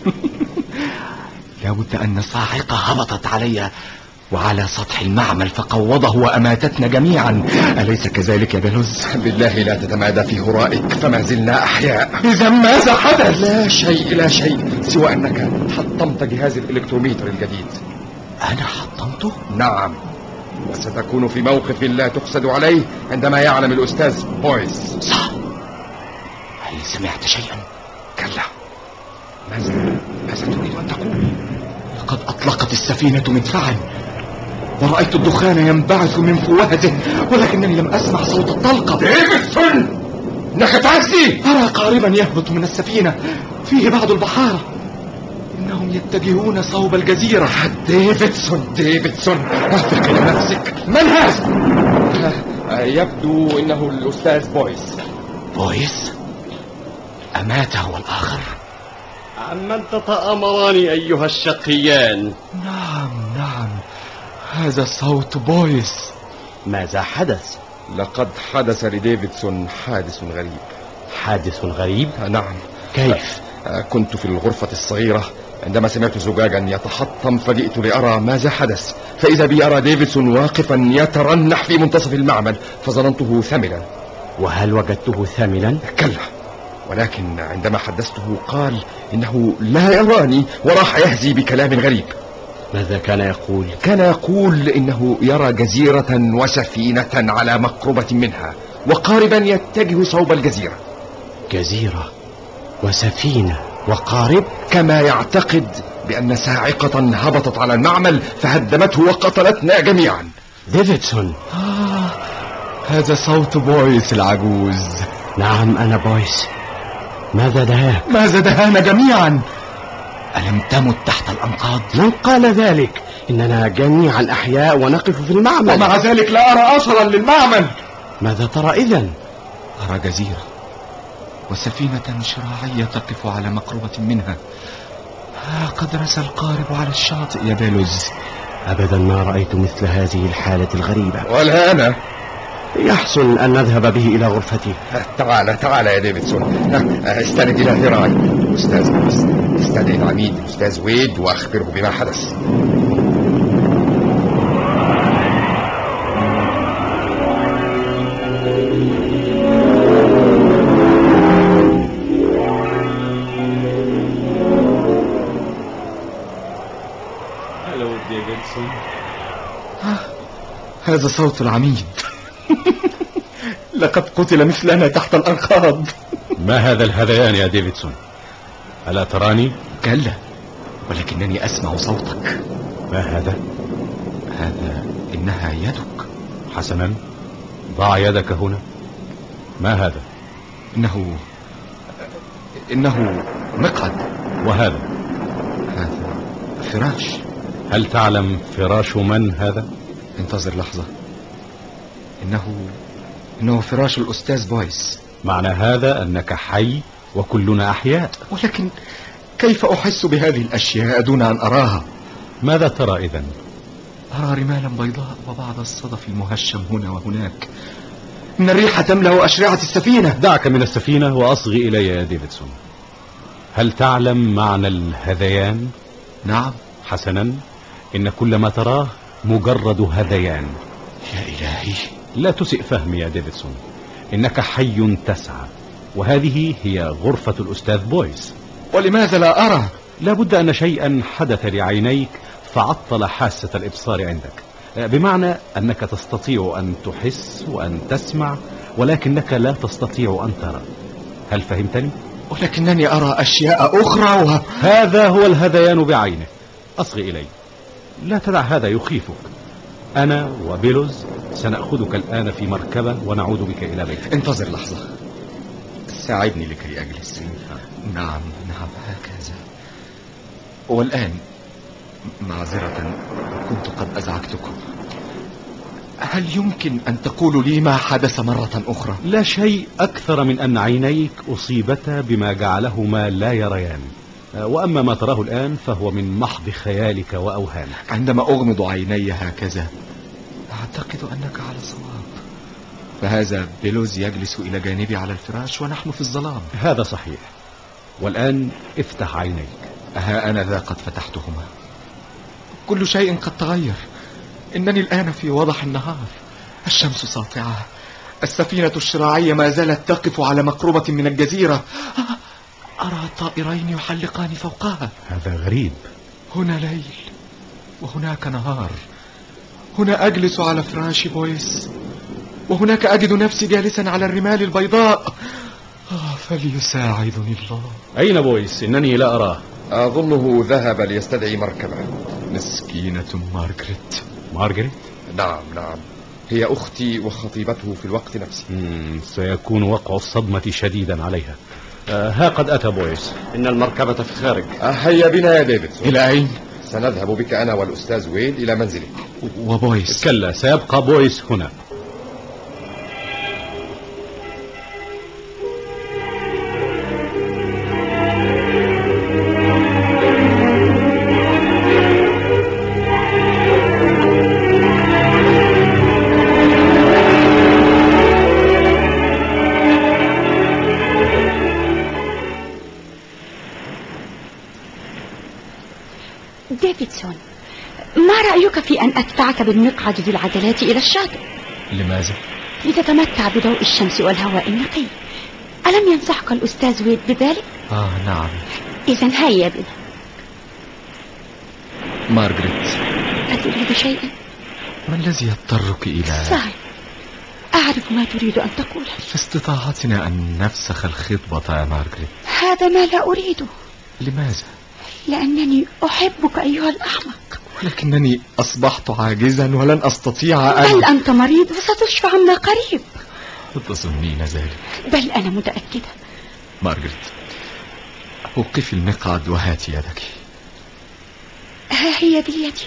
لابد أن صاعقة هبطت علي وعلى سطح المعمل فقوضه وأماتتنا جميعا. أليس كذلك يا بيلوز؟ بالله لا تتمادى في هرائك، فما زلنا أحياء. إذا ماذا حدث؟ لا شيء سوى أنك حطمت جهاز الإلكتروميتر الجديد. أنا حطمته؟ نعم، وستكون في موقف لا تحسد عليه عندما يعلم الأستاذ بويس. صح. هل سمعت شيئا؟ كلا. ماذا تريد أن تقول؟ لقد أطلقت السفينة مدفعا، ورأيت الدخان ينبعث من فوهته، ولكنني لم أسمع صوت الطلقة. ديفيدسون، إنك تعزي. أرى قاربا يهبط من السفينة، فيه بعض البحارة، إنهم يتجهون صوب الجزيرة. ديفيدسون، أثق إلى نفسك. من هذا؟ يبدو إنه الأستاذ بويس. بويس؟ أماته الآخر؟ عمن تتآمران أيها الشقيان؟ نعم، هذا صوت بويس. ماذا حدث؟ لقد حدث لديفيدسون حادث غريب. حادث غريب؟ نعم. كيف؟ كنت في الغرفة الصغيرة عندما سمعت زجاجا يتحطم، فجئت لأرى ماذا حدث، فإذا بي أرى ديفيدسون واقفا يترنح في منتصف المعمل، فظننته ثملا. وهل وجدته ثاملا؟ كلا، ولكن عندما حدثته قال إنه لا يراني وراح يهزي بكلام غريب. ماذا كان يقول؟ كان يقول إنه يرى جزيرة وسفينة على مقربة منها وقاربا يتجه صوب الجزيرة. جزيرة وسفينة وقارب؟ كما يعتقد بأن صاعقة هبطت على المعمل فهدمته وقتلتنا جميعا. ديفيدسون. هذا صوت بويس العجوز. نعم أنا بويس. ماذا دهاك؟ ماذا دهانا جميعا؟ ألم تمت تحت الأنقاض؟ من قال ذلك؟ إننا جميعا أحياء ونقف في المعمل. ومع ذلك لا أرى أثرا للمعمل. ماذا ترى إذن؟ أرى جزيرة وسفينة شراعية تقف على مقربة منها. قد رسى القارب على الشاطئ يا بيلوز. أبدا ما رأيت مثل هذه الحالة الغريبة. ولا أنا. يحسن أن نذهب به إلى غرفتي. تعال يا ديفيدسون. استند إلى ذراعي. استدعي العميد الأستاذ ويد وأخبره بما حدث. هذا صوت العميد. لقد قتل مثلنا تحت الأنقاض. ما هذا الهذيان يا ديفيدسون؟ ألا تراني؟ كلا، ولكنني أسمع صوتك. ما هذا؟ هذا إنها يدك. حسنا، ضع يدك هنا. ما هذا؟ إنه مقعد. وهذا؟ هذا فراش. هل تعلم فراش من هذا؟ انتظر لحظة. إنه فراش الأستاذ بويس. معنى هذا أنك حي وكلنا أحياء. ولكن كيف أحس بهذه الأشياء دون أن أراها؟ ماذا ترى إذن؟ أرى رمالا بيضاء وبعض الصدف المهشم هنا وهناك. إن الريح تملأ أشرعة السفينة. دعك من السفينة وأصغي إلي يا ديفيدسون. هل تعلم معنى الهذيان؟ نعم. حسنا، إن كل ما تراه مجرد هذيان. يا إلهي، لا تسئ فهمي يا ديفيدسون. إنك حي تسعى، وهذه هي غرفة الأستاذ بويس. ولماذا لا أرى؟ لابد أن شيئا حدث لعينيك فعطل حاسة الإبصار عندك، بمعنى أنك تستطيع أن تحس وأن تسمع، ولكنك لا تستطيع أن ترى. هل فهمتني؟ ولكنني أرى أشياء أخرى هذا هو الهذيان بعينه. أصغي إلي، لا تدع هذا يخيفك. أنا وبيلوز سنأخذك الآن في مركبة ونعود بك إلى بيتك. انتظر لحظة، ساعدني لكي أجلس. نعم هكذا. والآن معذرة كنت قد أزعجتكم. هل يمكن أن تقولوا لي ما حدث مرة أخرى؟ لا شيء أكثر من أن عينيك أصيبتا بما جعلهما لا يريان، وأما ما تراه الآن فهو من محض خيالك وأوهامك. عندما أغمض عيني هكذا أعتقد أنك على صواب. فهذا بيلوز يجلس إلى جانبي على الفراش ونحن في الظلام. هذا صحيح. والآن افتح عينيك. ها أنا ذا قد فتحتهما. كل شيء قد تغير. إنني الآن في وضح النهار. الشمس ساطعة. السفينة الشراعية ما زالت تقف على مقربة من الجزيرة. أرى طائرين يحلقان فوقها. هذا غريب. هنا ليل وهناك نهار. هنا أجلس على فراش بويس، وهناك أجد نفسي جالسا على الرمال البيضاء. فليساعدني الله. أين بويس؟ إنني لا أراه. أظنه ذهب ليستدعي مركبة. مسكينة مارغريت. نعم، هي أختي وخطيبته في الوقت نفسه. سيكون وقع الصدمة شديدا عليها. ها قد أتى بويس. إن المركبة في الخارج. هيا بنا يا ديفيد. إلى أين؟ سنذهب بك أنا والأستاذ ويل إلى منزلك. وبويس؟ كلا، سيبقى بويس هنا. ديفيدسون، ما رأيك في أن أدفعك بالمقعد ذي العجلات إلى الشاطئ؟ لماذا؟ لتتمتع بضوء الشمس والهواء النقي. ألم ينصحك الأستاذ ويد بذلك؟ نعم. إذن هيا بنا. مارغريت، أتريد شيئا؟ ما الذي يضطرك إلى... صحيح، أعرف ما تريد أن تقوله. في استطاعتنا أن نفسخ الخطبة يا مارغريت. هذا ما لا أريده. لماذا؟ لأنني أحبك أيها الأحمق. ولكنني أصبحت عاجزا ولن أستطيع أن... بل أنت مريض وستشفى عنا قريب. تظنين ذلك؟ بل أنا متأكدة. مارغريت، وقفي المقعد وهاتي يدك. ها هي بيدي.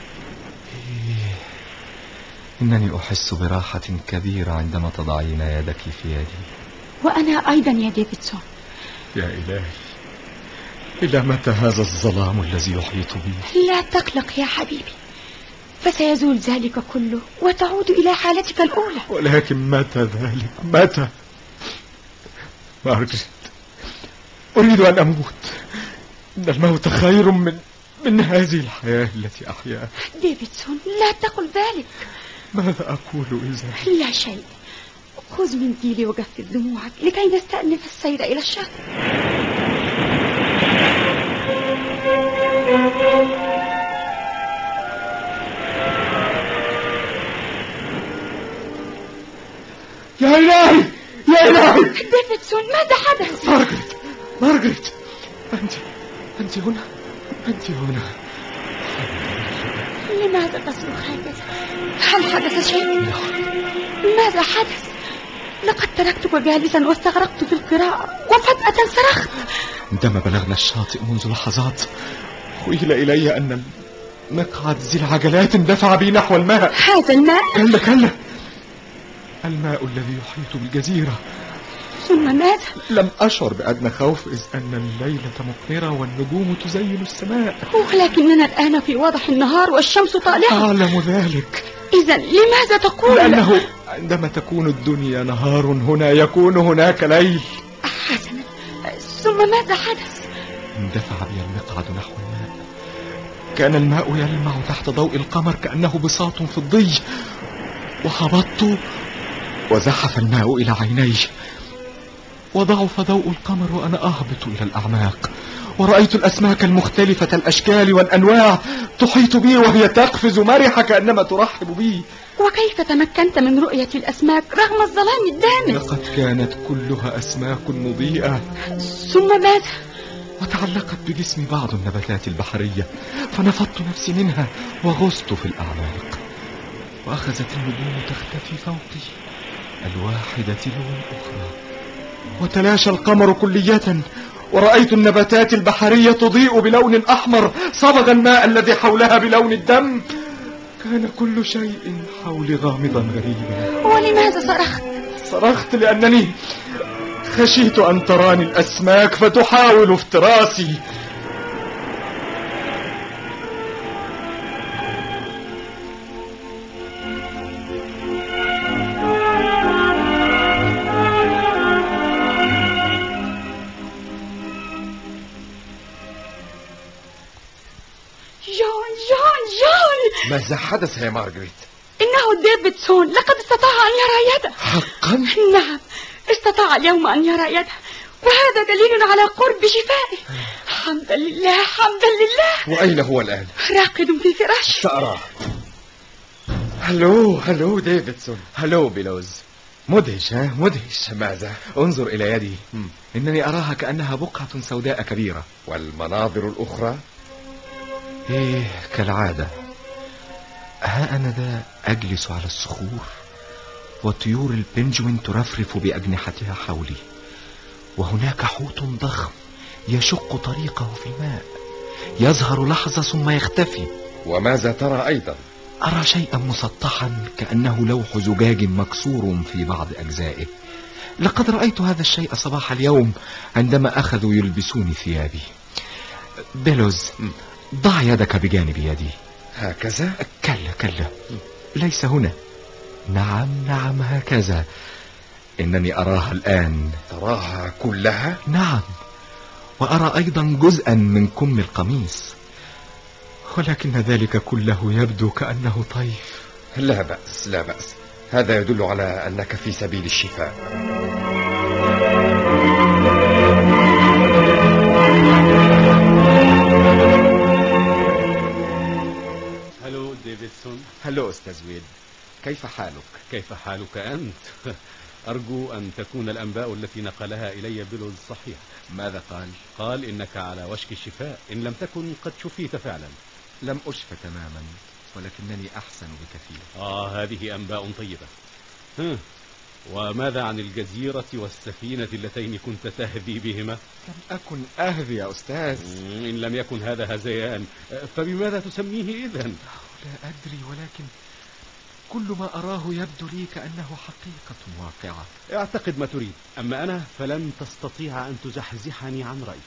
إنني أحس براحة كبيرة عندما تضعين يدك في يدي. وأنا أيضا يا ديفيدسون. يا إلهي، إلى متى هذا الظلام الذي يحيط بي؟ لا تقلق يا حبيبي، فسيزول ذلك كله وتعود إلى حالتك الأولى. ولكن متى ذلك؟ متى؟ مارغريت، أريد أن أموت. إن الموت خير من هذه الحياة التي أحياها. ديفيدسون، لا تقل ذلك. ماذا أقول إذا؟ لا شيء. خذ منديلي وجفف دموعك لكي نستأنف السير إلى الشاطئ. يا إلهي، يا إلهي! ديفيدسون، ماذا حدث؟ مارغريت، أنت هنا، أنت هنا. لماذا تصرخ هكذا؟ هل حدث شيء؟ ماذا حدث؟ لقد تركتك جالسا واستغرقت في القراءة وفجأة صرخت. عندما بلغنا الشاطئ منذ لحظات خيل إلي أن المقعد ذي العجلات اندفع بي نحو الماء. هذا الماء؟ كلا، الماء الذي يحيط بالجزيرة. ثم ماذا؟ لم أشعر بأدنى خوف إذ أن الليلة مقمرة والنجوم تزين السماء. ولكننا الآن في وضح النهار والشمس طالعة. أعلم ذلك. إذن لماذا تقول؟ لأنه عندما تكون الدنيا نهار هنا يكون هناك ليل. حسنا، ثم ماذا حدث؟ اندفع بي المقعد نحو الماء. كان الماء يلمع تحت ضوء القمر كأنه بساط فضي. وهبطت وزحف الماء إلى عيني، وضعف ضوء القمر وأنا أهبط إلى الأعماق، ورأيت الأسماك المختلفة الأشكال والأنواع تحيط بي وهي تقفز مرحة كأنما ترحب بي. وكيف تمكنت من رؤية الأسماك رغم الظلام الدامس؟ لقد كانت كلها أسماك مضيئة. ثم ماذا؟ وتعلقت بجسمي بعض النباتات البحرية فنفضت نفسي منها وغصت في الأعماق، وأخذت النجوم تختفي فوقي الواحدة تلو الأخرى، وتلاشى القمر كلية، ورأيت النباتات البحرية تضيء بلون أحمر صبغ الماء الذي حولها بلون الدم. كان كل شيء حولي غامضا غريبا. ولماذا صرخت؟ صرخت لأنني خشيت أن تراني الأسماك فتحاول افتراسي. جون ماذا حدث يا مارغريت؟ إنه ديفيدسون، لقد استطاع أن يرى يده. حقا؟ نعم، استطاع اليوم أن يرى يده، وهذا دليل على قرب شفائه. حمدا لله، حمدا لله. وأين هو الآن؟ راقد في فراشه. سأراه. هلو ديفيدسون. هلو بيلوز. مدهش، مدهش. ماذا؟ انظر إلى يدي. إنني أراها كأنها بقعة سوداء كبيرة. والمناظر الأخرى؟ كالعادة. ها أنا ذا أجلس على الصخور، وطيور البنجوين ترفرف بأجنحتها حولي، وهناك حوت ضخم يشق طريقه في الماء، يظهر لحظة ثم يختفي. وماذا ترى أيضا؟ أرى شيئا مسطحا كأنه لوح زجاج مكسور في بعض أجزائه. لقد رأيت هذا الشيء صباح اليوم عندما أخذوا يلبسوني ثيابي. بيلوز، ضع يدك بجانب يدي. هكذا؟ كلا، ليس هنا. نعم هكذا. إنني أراها الآن. تراها كلها؟ نعم، وأرى أيضا جزءا من كم القميص، ولكن ذلك كله يبدو كأنه طيف. لا بأس، هذا يدل على أنك في سبيل الشفاء. هلو أستاذ ويد، كيف حالك؟ كيف حالك أنت؟ أرجو أن تكون الأنباء التي نقلها إلي بيلوز صحيحة. ماذا قال؟ قال إنك على وشك الشفاء، إن لم تكن قد شفيت فعلا. لم أشفى تماما، ولكنني أحسن بكثير. هذه أنباء طيبة. وماذا عن الجزيرة والسفينة اللتين كنت تهذي بهما؟ لم أكن أهذي يا أستاذ. إن لم يكن هذا هذيان فبماذا تسميه إذن؟ لا أدري، ولكن كل ما أراه يبدو لي كأنه حقيقة واقعة. اعتقد ما تريد، أما أنا فلن تستطيع أن تزحزحني عن رأيي.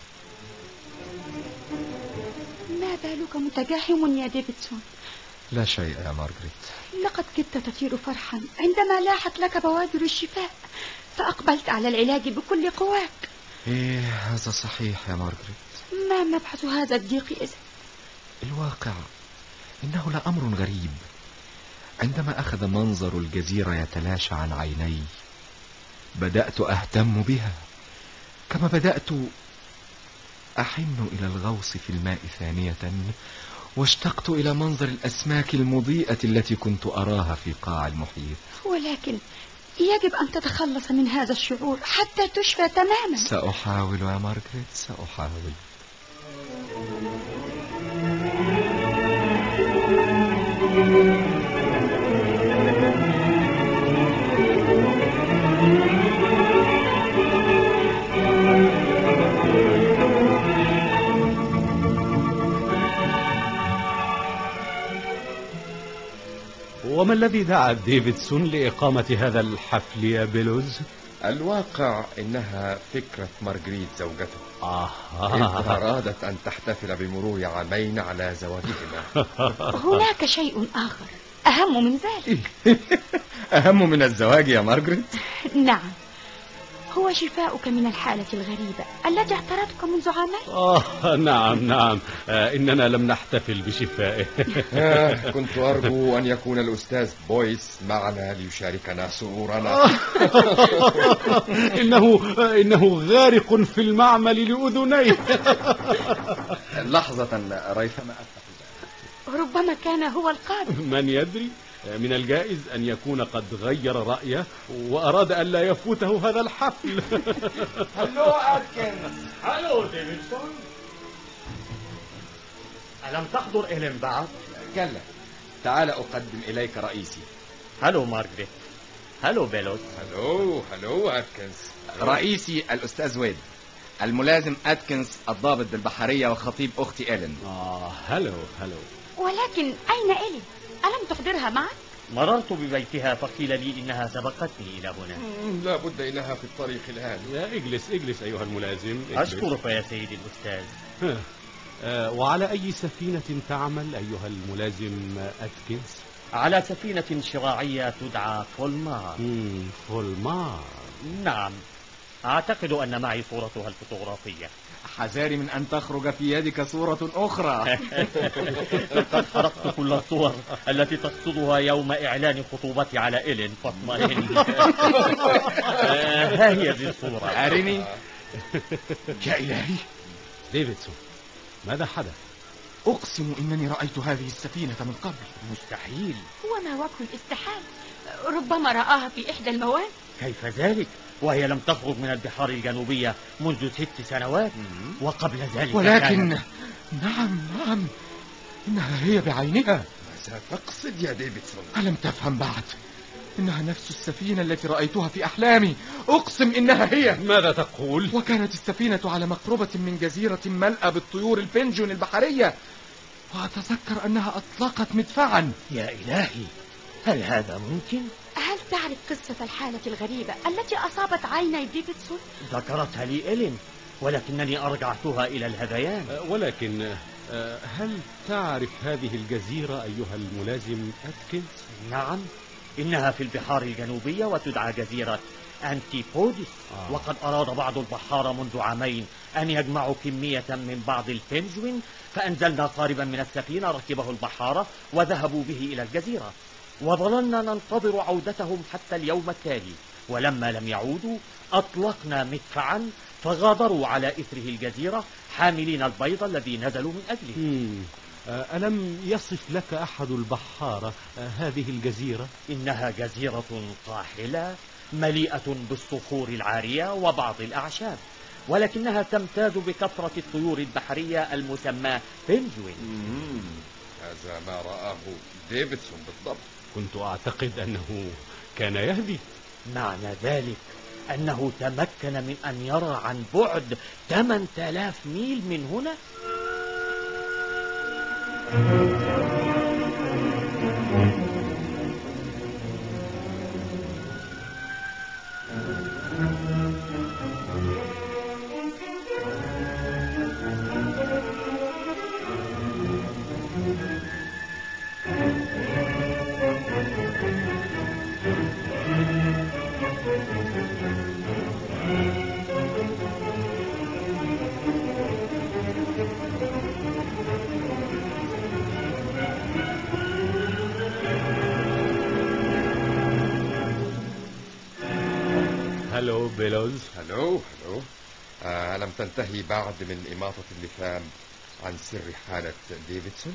ما بالك متجهم يا ديفيدسون؟ لا شيء يا مارغريت. لقد كدت تطير فرحا عندما لاحت لك بوادر الشفاء، فأقبلت على العلاج بكل قواك. هذا صحيح يا مارغريت. ما مبحث هذا الضيق إذن؟ الواقع إنه لأمر غريب. عندما أخذ منظر الجزيرة يتلاشى عن عيني، بدأت أهتم بها، كما بدأت أحن إلى الغوص في الماء ثانية، واشتقت إلى منظر الأسماك المضيئة التي كنت أراها في قاع المحيط. ولكن يجب أن تتخلص من هذا الشعور حتى تشفى تماما. سأحاول يا مارغريت، سأحاول. وما الذي دعا ديفيدسون لإقامة هذا الحفل يا بيلوز؟ الواقع إنها فكرة مارغريت زوجته. إذ أرادت أن تحتفل بمرور عامين على زواجهما. هناك شيء آخر أهم من ذلك. أهم من الزواج يا مارغريت؟ نعم، هو شفاؤك من الحالة الغريبة التي اعترتك منذ عامين. نعم. إننا لم نحتفل بشفائه. كنت أرجو أن يكون الأستاذ بويس معنا ليشاركنا سرورنا. إنه غارق في المعمل لأذنيه. لحظة ريثما أفتح ذلك. ربما كان هو القادم. من يدري، من الجائز أن يكون قد غير رأيه وأراد أن لا يفوته هذا الحفل. هلو أتكنز. هلو ديفيدسون، ألم تحضر إلين بعد؟ كلا، تعال أقدم إليك رئيسي. هلو مارغريت. هلو بيلوز. هلو أتكنز. رئيسي الأستاذ ويد، الملازم أتكنز الضابط بالبحرية وخطيب أختي إلين. هلو. ولكن أين إلين؟ ألم تحضرها معك؟ مررت ببيتها فقيل لي إنها سبقتني إلى هنا. لا بد إنها في الطريق الآن. اجلس أيها الملازم. أشكرك يا سيدي الأستاذ. وعلى أي سفينة تعمل أيها الملازم أتكنز؟ على سفينة شراعية تدعى فولمار. فولمار. نعم، أعتقد أن معي صورتها الفوتوغرافية. حذاري من أن تخرج في يدك صورة أخرى. قد حرقت كل الصور التي تقصدها يوم إعلان خطوبتي على إلين فاطمئن. ها هي ذي الصورة. أرني. يا إلهي ديفيدسون، ماذا حدث؟ أقسم إنني رأيت هذه السفينة من قبل. مستحيل. وما وجه الاستحال؟ ربما رآها في إحدى المواد. كيف ذلك وهي لم تخرج من البحار الجنوبية منذ 6 سنوات؟ وقبل ذلك ولكن نعم إنها هي بعينها. ماذا تقصد يا ديفيدسون؟ ألم تفهم بعد؟ إنها نفس السفينة التي رأيتها في أحلامي. أقسم إنها هي. ماذا تقول؟ وكانت السفينة على مقربة من جزيرة ملأى بالطيور البنجون البحرية، وأتذكر أنها أطلقت مدفعا. يا إلهي، هل هذا ممكن؟ هل تعرف قصة الحالة الغريبة التي أصابت عيني ديفيدسون؟ ذكرتها لي إلين، ولكنني أرجعتها إلى الهذيان. ولكن هل تعرف هذه الجزيرة أيها الملازم أتكنز؟ نعم، إنها في البحار الجنوبية وتدعى جزيرة أنتيبوديس. وقد أراد بعض البحارة منذ عامين أن يجمعوا كمية من بعض البنجوين، فأنزلنا قاربا من السفينة ركبه البحارة وذهبوا به إلى الجزيرة، وظللنا ننتظر عودتهم حتى اليوم التالي، ولما لم يعودوا أطلقنا مدفعا فغادروا على إثره الجزيرة حاملين البيض الذي نزلوا من أجله. ألم يصف لك أحد البحارة هذه الجزيرة؟ إنها جزيرة طاحلة مليئة بالصخور العارية وبعض الأعشاب، ولكنها تمتاز بكثرة الطيور البحرية المسماة بنجوين. هذا ما رآه ديفيدسون بالضبط. كنت أعتقد أنه كان يهدي. معنى ذلك أنه تمكن من أن يرى عن بعد 8000 ميل من هنا. هلو بيلوز. هلو. ألم تنتهي بعد من إماطة اللثام عن سر حالة ديفيدسون؟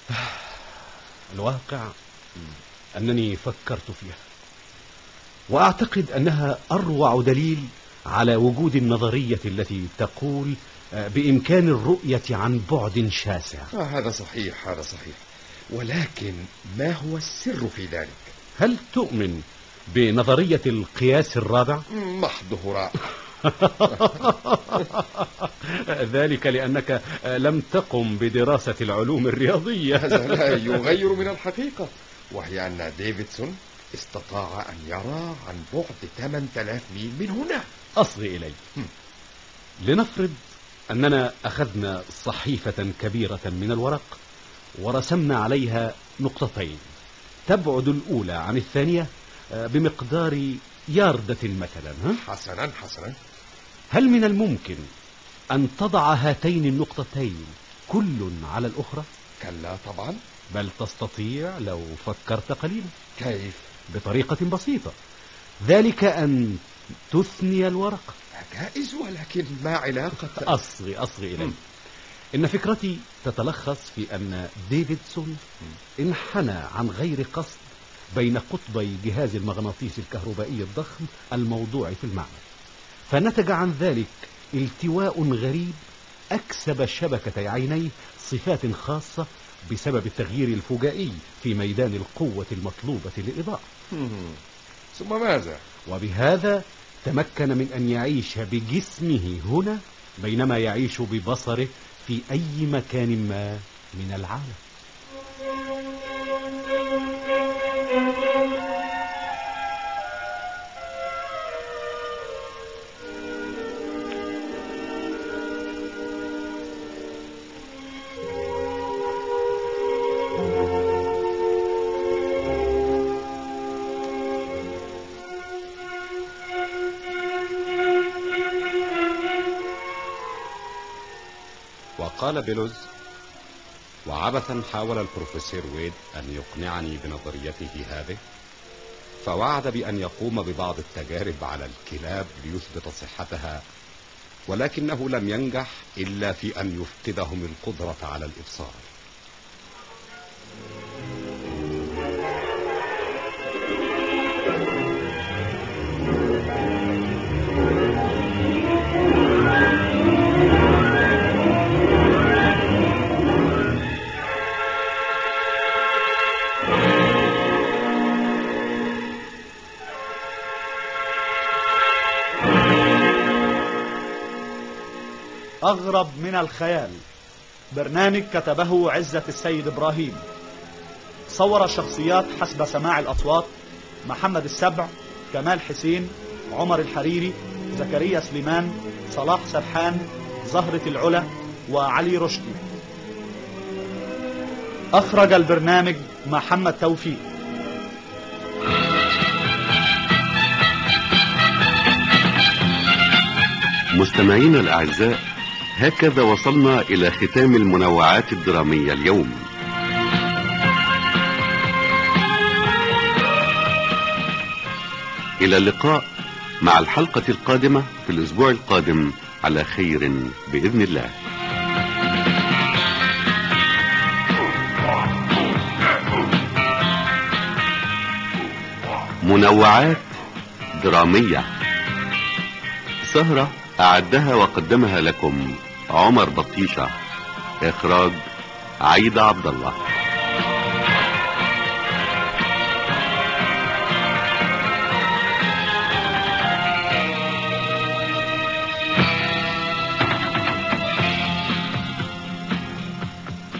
الواقع أنني فكرت فيها، وأعتقد أنها أروع دليل على وجود النظرية التي تقول بإمكان الرؤية عن بعد شاسع. هذا صحيح، ولكن ما هو السر في ذلك؟ هل تؤمن بنظرية القياس الرابع؟ محض هراء. ذلك لأنك لم تقم بدراسة العلوم الرياضية. هذا لا يغير من الحقيقة، وهي أن ديفيدسون استطاع أن يرى عن بعد 8000 ميل من هنا. أصغي إلي. لنفرض أننا أخذنا صحيفة كبيرة من الورق ورسمنا عليها نقطتين تبعد الأولى عن الثانية بمقدار ياردة مثلا. حسنا. هل من الممكن أن تضع هاتين النقطتين كل على الأخرى؟ كلا طبعا. بل تستطيع لو فكرت قليلا. كيف؟ بطريقة بسيطة، ذلك أن تثني الورق. جائز، ولكن ما علاقة؟ أصغي إلي. إن فكرتي تتلخص في أن ديفيدسون انحنى عن غير قصد بين قطبي جهاز المغناطيس الكهربائي الضخم الموضوع في المعمل، فنتج عن ذلك التواء غريب أكسب شبكة عينيه صفات خاصة بسبب التغيير الفجائي في ميدان القوة المطلوبة للإضاءة. ثم ماذا؟ وبهذا تمكن من أن يعيش بجسمه هنا بينما يعيش ببصره في أي مكان ما من العالم. وقال بيلوز: وعبثا حاول البروفيسور ويد أن يقنعني بنظريته هذه، فوعد بأن يقوم ببعض التجارب على الكلاب ليثبت صحتها، ولكنه لم ينجح إلا في أن يفقدهم القدرة على الإبصار. أغرب من الخيال، برنامج كتبه عزة السيد إبراهيم، صور الشخصيات حسب سماع الأصوات: محمد السبع، كمال حسين، عمر الحريري، زكريا سليمان، صلاح سرحان، زهرة العلا، وعلي رشدي. أخرج البرنامج محمد توفيق. مستمعينا الأعزاء، هكذا وصلنا إلى ختام المنوعات الدرامية اليوم. إلى اللقاء مع الحلقة القادمة في الأسبوع القادم على خير بإذن الله. منوعات درامية، سهرة أعدها وقدمها لكم عمر بطيشة، إخراج عايدة عبد الله.